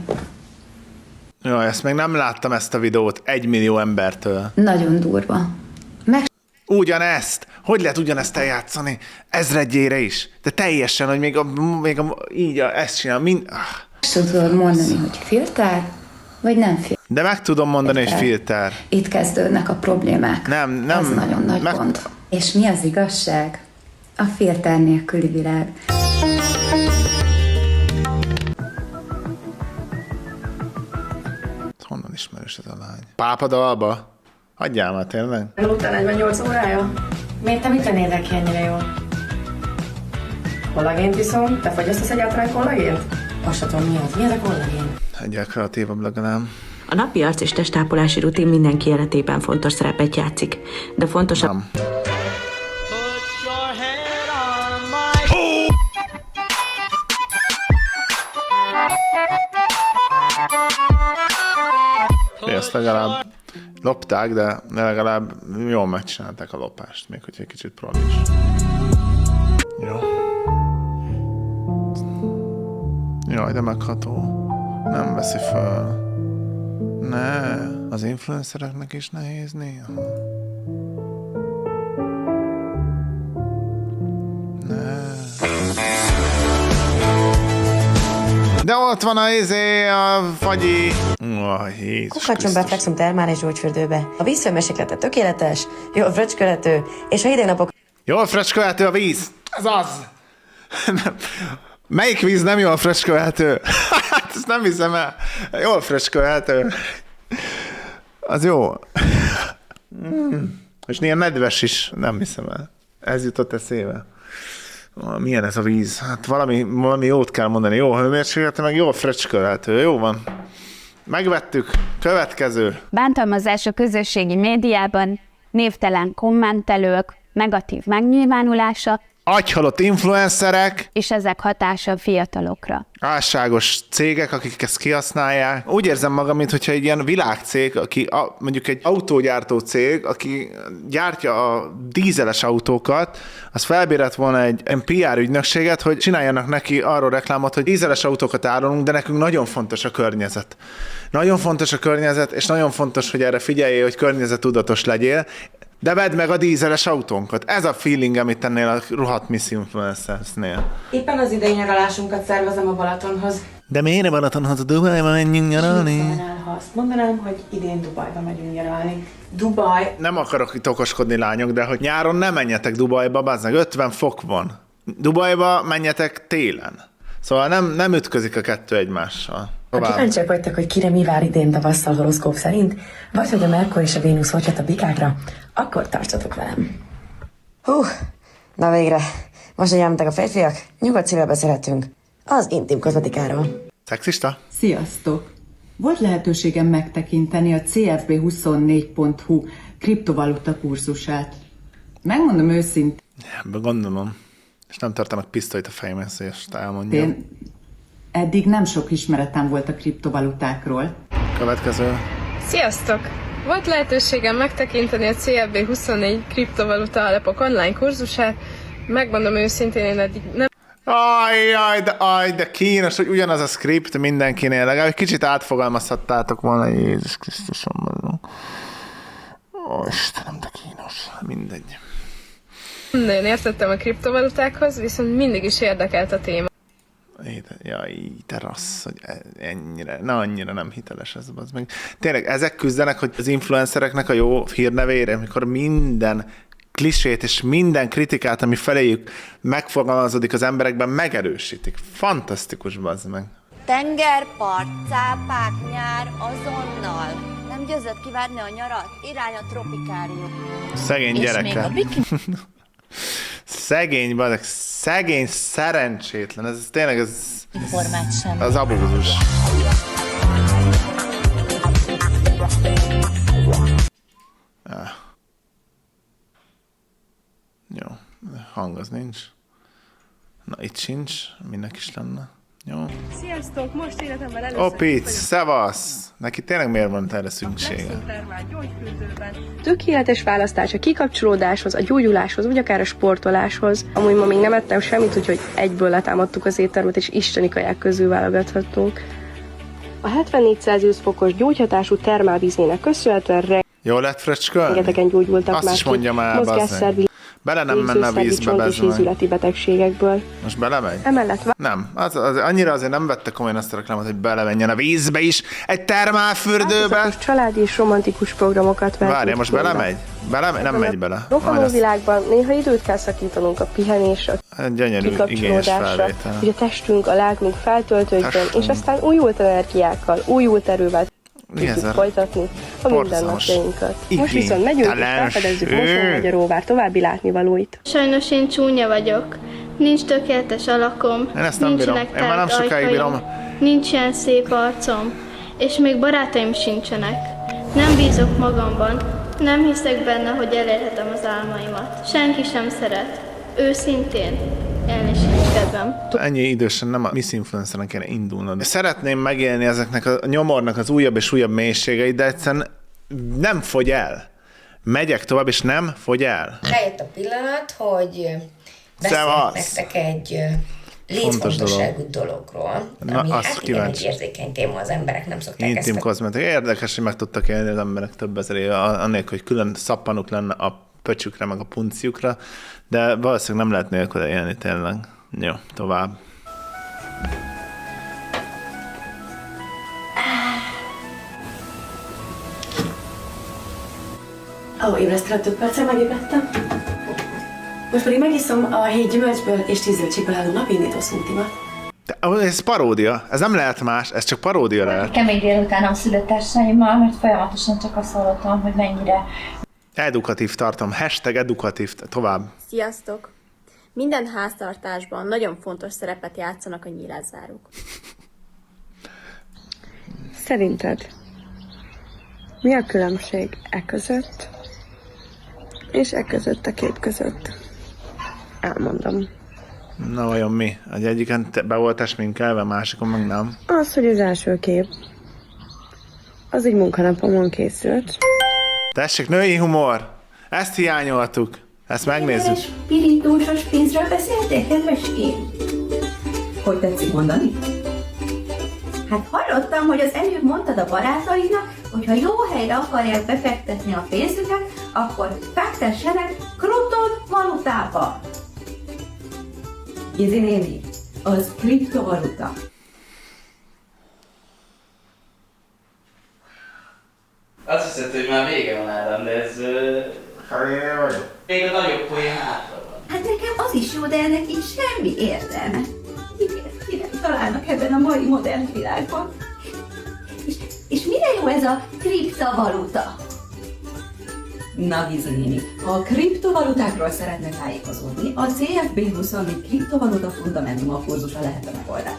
Jaj, ezt még nem láttam ezt a videót egy millió embertől. Nagyon durva. Meg Ugyanezt! Hogy lehet ugyanezt eljátszani? Ezredjére is. De teljesen, hogy még, a, még a, így a, ezt csinál. Mind... Ah. sem tudod mondani, hogy filter, vagy nem filter. De meg tudom mondani, hogy filter. Itt kezdődnek a problémák. Nem, nem. Ez nagyon nagy meg... gond. És mi az igazság? A filter nélküli világ. Honnan ismerős ez a lány? Pápa dalba? Hagyjál már tényleg? Aludtál negyvennyolc órája? Miért te mit tennél ki ennyire jól? Kollagént viszont? Te fogyasztasz egyáltalán kollagént? Azt sem tudom, mi az. Mi az a kollagén? Egyel kreatívabb legalább. A napi arc- és testápolási rutin mindenki életében fontos szerepet játszik, de fontosabb... Nem. azt legalább lopták, de legalább jól megcsinálták a lopást, még hogy egy kicsit proli is. Jó. Jaj, de megható. Nem veszi fel. Ne, az influencereknek is nehéz néha. Ne. De ott van a izé, a fagyi. Oh, Jézus Kukacson befekszünk termális gyógyfürdőbe. A vízfőmérséklete tökéletes, jól fröcskölhető, és a hideg napok... Jól fröcskölhető a víz! Ez az! Melyik víz nem jól fröcskölhető? Hát ezt nem hiszem el. Jól fröcskölhető. Az jó. Mm. És néha nedves is. Nem hiszem el. Ez jutott eszébe. Milyen ez a víz? Hát valami, valami jót kell mondani. Jó hőmérséklete, meg jól fröcskölhető. Jó van. Megvettük. Következő. Bántalmazás a közösségi médiában, névtelen kommentelők, negatív megnyilvánulása, agyhalott influencerek, és ezek hatása a fiatalokra. Álságos cégek, akik ezt kihasználják. Úgy érzem magam, mintha egy ilyen világcég, aki a, mondjuk egy autógyártó cég, aki gyártja a dízeles autókat, az felbérelt volna egy pé er ügynökséget, hogy csináljanak neki arról reklámot, hogy dízeles autókat árulunk, de nekünk nagyon fontos a környezet. Nagyon fontos a környezet, és nagyon fontos, hogy erre figyeljél, hogy környezettudatos legyél, de vedd meg a dízeles autónkat. Ez a feeling, amit ennél a rohadt Miss Influencersnél. Éppen az idei nyaralásunkat szervezem a Balatonhoz. De miért a Balatonhoz? A Dubajba menjünk nyaralni? Ha azt mondanám, hogy idén Dubajba megyünk nyaralni. Dubaj... Nem akarok itt okoskodni, lányok, de hogy nyáron nem menjetek Dubajba, bazdmeg, ötven fok van. Dubajba menjetek télen. Szóval nem, nem ütközik a kettő egymással. Ha kíváncsiak vagytok, hogy kire mi vár idén tavasszal horoszkóp szerint, vagy hogy a Merkur és a Vénusz hogy hat a bikákra, akkor tartsatok velem. Hú, na végre. Most, hogy elmentek a férfiak, nyugodt szívvel beszélhetünk az intim kozmetikáról. Szexista? Sziasztok! Volt lehetőségem megtekinteni a cé ef bé huszonnégy pont hu kriptovaluta kurzusát. Megmondom őszintén. Ebben gondolom. És nem tartanak pisztolyt a fejemhez, hogy ezt elmondjam. Én eddig nem sok ismeretem volt a kriptovalutákról. Következő. Sziasztok! Volt lehetőségem megtekinteni a cé ef bé huszonnégy kriptovaluta alapok online kurzusát. Megmondom őszintén, én eddig nem... Ajjaj, de, aj, de kínos, hogy ugyanaz a script mindenkinél. Legalább egy kicsit átfogalmazhattátok volna, Jézus Krisztusom. Ó, Istenem, de kínos. Mindegy. Nagyon értettem a kriptovalutákhoz, viszont mindig is érdekelt a téma. Jaj, te rassz, hogy ennyire, na annyira nem hiteles ez, az meg. Tényleg ezek küzdenek, hogy az influencereknek a jó hírnevére, amikor minden klisét és minden kritikát, ami feléjük megfogalmazódik az emberekben, megerősítik. Fantasztikus, bazd meg. Tengerpart, cápák, nyár, azonnal. Nem győzött kivárni a nyarat? Irány a tropikárium. Szegény gyereke. Szegény, bazd, szegény, szerencsétlen. Ez tényleg ez, Informát sem. Az abúzus. Ah. Jó, hang az nincs. Na, itt sincs, minek is lenne. Jó. Sziasztok, most életemben először... Opic, szevasz! Neki tényleg miért van erre szüksége? Tökéletes választás a kikapcsolódáshoz, a gyógyuláshoz, vagy akár a sportoláshoz. Amúgy ma még nem ettem semmit, úgyhogy egyből letámadtuk az éttermet, és isteni kaják közül válogathattunk. A hetvennégy Celsius fokos gyógyhatású termálvízének köszönhetően jól lett fröcskölni? rengetegen gyógyultak Azt már is mondjam el, mozgásszervi, bele nem menne a vízbe, és ízületi betegségekből. Most belemegy? Emellett nem, az, az, annyira azért nem vette komolyan azt a reklámot, hogy belemenjen a vízbe is, egy termálfürdőbe. Változatos családi és romantikus programokat vehetünk. Várja, most belemegy? Belemegy? Nem megy bele. Rohanó világban néha időt kell szakítanunk a pihenésre, gyönyörű, igényes felvétel. hogy a testünk, a lelkünk feltöltődjön, és aztán újult energiákkal, újult erővel tudjuk folytatni a mindennapjainkat. Most viszont megyünk és felfedezzük Mosonmagyaróvár további látnivalóit. Sajnos én csúnya vagyok. Nincs tökéletes alakom, nincsenek tárt ajkaim, nincs ilyen szép arcom, és még barátaim sincsenek. Nem bízok magamban, nem hiszek benne, hogy elérhetem az álmaimat. Senki sem szeret. Őszintén. élni sincs kedvem. Ennyi idősen nem a Miss Influencernek kéne indulnod. Szeretném megélni ezeknek a nyomornak az újabb és újabb mélységeit, de egyszerűen nem fogy el. Megyek tovább, és nem fogy el. Eljött a pillanat, hogy beszéljek nektek egy létfontosságú dologról, Na, ami hát kíváncsi. igen, egy érzékeny téma, az emberek nem szokták ezt. Intim kozmetik. Érdekes, hogy meg tudtak élni az emberek több ezer éve, annélkül, hogy külön szappanuk lenne a pöcsükre, meg a punciukra, de valószínűleg nem lehet nélkül élni tényleg. Jó, tovább. Ó, oh, ébresztőre több perccel megébredtem. Most pedig megiszom a hét gyümölcsből és tíz zöldségből álló napindító szmutimat. Ez paródia. Ez nem lehet más, ez csak paródia lehet. Kemény délután a szülőtársaimmal, mert folyamatosan csak azt hallottam, hogy mennyire... Edukatív tartom. Hashtag edukatív. Tovább. Sziasztok! Minden háztartásban nagyon fontos szerepet játszanak a nyílászárók. Szerinted mi a különbség e között és e között a kép között? Elmondom. Na vajon mi? Egy egyiken be voltál sminkelve, másikon meg nem. Az, hogy az első kép az egy munkanapomon készült. Tessék, női humor! Ezt hiányoltuk. Ezt megnézzük. Pirítósos pénzről beszéltél, kedveském? Hogy tetszik mondani? Hát hallottam, hogy az előbb mondtad a barátaidnak, hogy ha jó helyre akarják befektetni a pénzüket, akkor fektessenek kriptovalutába. Gizi néni, az kriptovaluta. Azt hiszed, hogy már vége van, Ádám, de ez... Karriere vagyok. Még a nagyobb poén hátra van. Hát nekem az is jó, de ennek így semmi értelme. Kinek találnak ebben a mai modern világban? És, és mire jó ez a kriptovaluta? Na, Gizi néni, ha a kriptovalutákról szeretne tájékozódni, a cé ef bé huszonnégy kriptovaluta fundamentuma kurzusa lehet a megoldás.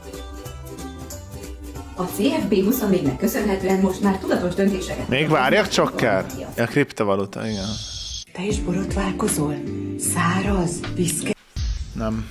A cé ef bé huszonnégynek köszönhetően most már tudatos döntéseket... Még várjak csokker? A kriptovaluta, igen. Te is borotválkozol? Száraz, piszke... Nem.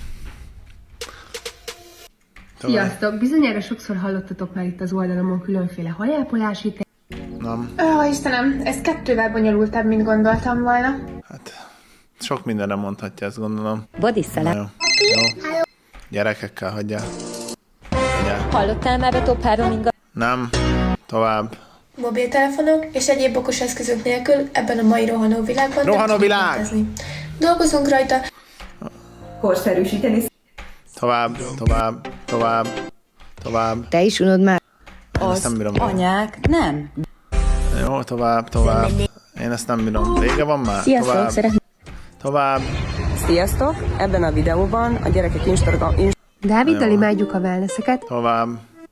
Sziasztok! Bizonyára sokszor hallottatok már itt az oldalamon különféle hajápolási te... Nem. Ó, Istenem, ez kettővel bonyolultabb, mint gondoltam volna. Sok mindenre mondhatja, ezt gondolom. Bodyszele. Jó. Jó. Gyerekekkel hagyjál. Hagyjál. Hallottál már a top három inga? Nem. Tovább. Mobiltelefonok és egyéb okos eszközök nélkül ebben a mai rohanó világban Rohanó világ! Dolgozunk rajta. Korszerűsíteni. Tovább, tovább, tovább, tovább. Te is unod már? Én ezt nem bírom. Anyák, nem. Jó, tovább, tovább. Én ezt nem bírom. Vége van már? Sziasztok, tovább. szeretném. Tovább. Sziasztok! Ebben a videóban a gyerekek Instagram... Dáviddal imádjuk a wellnesseket. Tovább.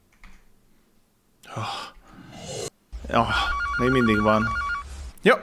Oh. Oh, még mindig van. Jó.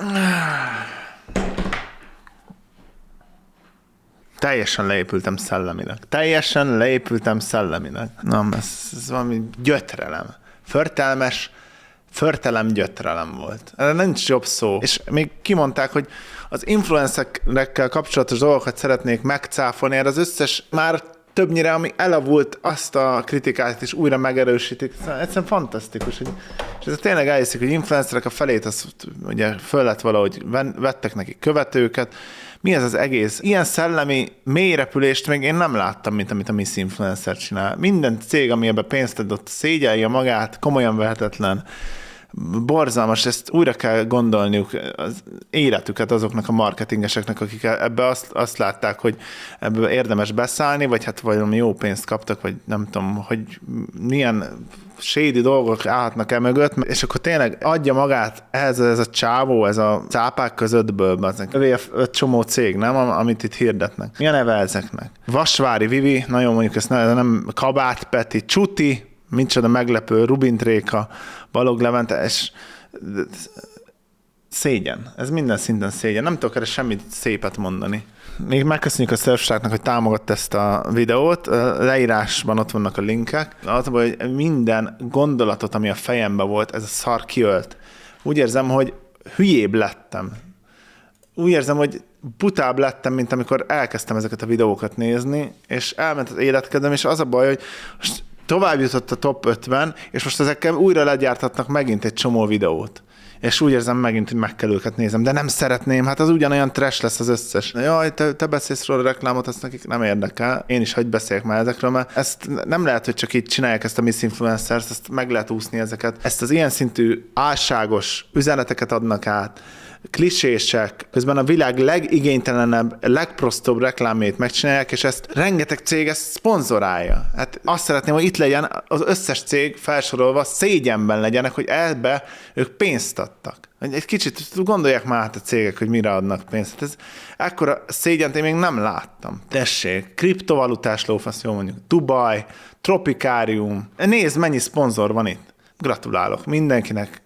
Teljesen leépültem szellemileg. Teljesen leépültem szellemileg. Nem, ez, ez valami gyötrelem. Förtelmes, förtelem gyötrelem volt. Erre nincs jobb szó. És még kimondták, hogy az influencerekkel kapcsolatos dolgokat szeretnék megcáfolni, erre az összes már többnyire, ami elavult, azt a kritikát is újra megerősítik. Egyszerűen fantasztikus. Hogy, és ez tényleg elhiszik, hogy influencerek a felét, azt ugye föl lett valahogy, vettek neki követőket. Mi ez az egész? Ilyen szellemi mélyrepülést még én nem láttam, mint amit a Miss Influencer csinál. Minden cég, ami ebbe pénzt adott, szégyelje magát, komolyan vehetetlen, borzalmas, ezt újra kell gondolniuk az életüket azoknak a marketingeseknek, akik ebbe azt, azt látták, hogy ebből érdemes beszállni, vagy hát valami jó pénzt kaptak, vagy nem tudom, hogy milyen shady dolgok állhatnak el mögött, és akkor tényleg adja magát ehhez ez a csávó, ez a cápák közöttből, öt csomó cég, nem, amit itt hirdetnek. Mi a neve ezeknek? Vasvári Vivi, nagyon mondjuk ezt nem, Kabát Peti, Csuti, micsoda meglepő, Rubint Réka, Balog Levente, és szégyen. Ez minden szinten szégyen. Nem tudok erre semmit szépet mondani. Még megköszönjük a Surfsharknak, hogy támogatta ezt a videót. Leírásban ott vannak a linkek. Az, hogy minden gondolatot, ami a fejemben volt, ez a szar kiölt. Úgy érzem, hogy hülyébb lettem. Úgy érzem, hogy butább lettem, mint amikor elkezdtem ezeket a videókat nézni, és elment az életkedvem, és az a baj, hogy most tovább jutott a top ötven, és most ezekkel újra legyártatnak megint egy csomó videót. És úgy érzem megint, hogy meg kell őket nézem, de nem szeretném, hát az ugyanolyan trash lesz az összes. Jaj, te, te beszélsz róla a reklámot, azt nekik nem érdekel. Én is hagy beszéljek már ezekről, mert ezt nem lehet, hogy csak így csinálják ezt a misinfluencers, ezt meg lehet úszni ezeket. Ezt az ilyen szintű álságos üzeneteket adnak át, klisések, közben a világ legigénytelenebb, legprostóbb reklámét megcsinálják, és ezt rengeteg cég ezt szponzorálja. Hát azt szeretném, hogy itt legyen az összes cég felsorolva, szégyenben legyenek, hogy ebbe ők pénzt adtak. Egy kicsit gondolják már át a cégek, hogy mire adnak pénzt. Hát ez ekkora szégyent én még nem láttam. Tessék, kriptovalutás lófasz, jól mondjuk, Dubaj, Tropikárium. Nézd, mennyi szponzor van itt. Gratulálok mindenkinek.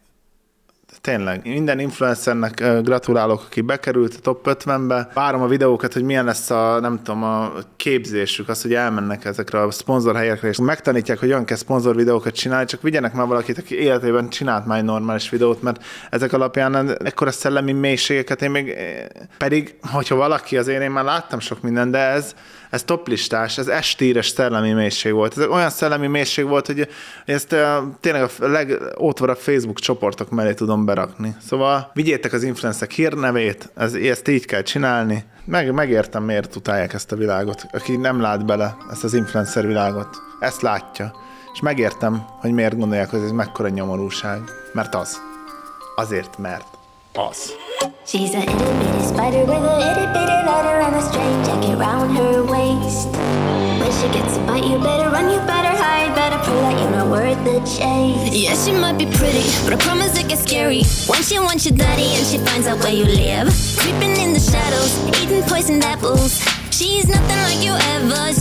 Tényleg, minden influencernek gratulálok, aki bekerült a top ötvenbe. Várom a videókat, hogy milyen lesz a, nem tudom, a képzésük, az, hogy elmennek ezekre a szponzorhelyekre, és megtanítják, hogy olyan kell szponzor videókat csinálni, csak vigyenek már valakit, aki életében csinált már egy normális videót, mert ezek alapján ekkora szellemi mélységeket én még... Pedig, hogyha valaki, azért én már láttam sok mindent, de ez, ez toplistás, ez estíres szellemi mélység volt. Ez olyan szellemi mélység volt, hogy ezt tényleg a legótvarabb Facebook csoportok mellé tudom berakni. Szóval vigyétek az influencerek hírnevét, ez, ezt így kell csinálni. Meg, megértem, miért utálják ezt a világot. Aki nem lát bele ezt az influencer világot, ezt látja. És megértem, hogy miért gondolják, hogy ez mekkora nyomorúság. Mert az. Azért, mert az. She's a itty bitty spider with a itty bitty lighter and a straight jacket round her waist. When she gets a bite, you better run, you better hide, better prove that you're not worth the chase. Yeah, she might be pretty, but I promise it gets scary. Once she wants your daddy and she finds out where you live. Creeping in the shadows, eating poisoned apples. She's nothing like you ever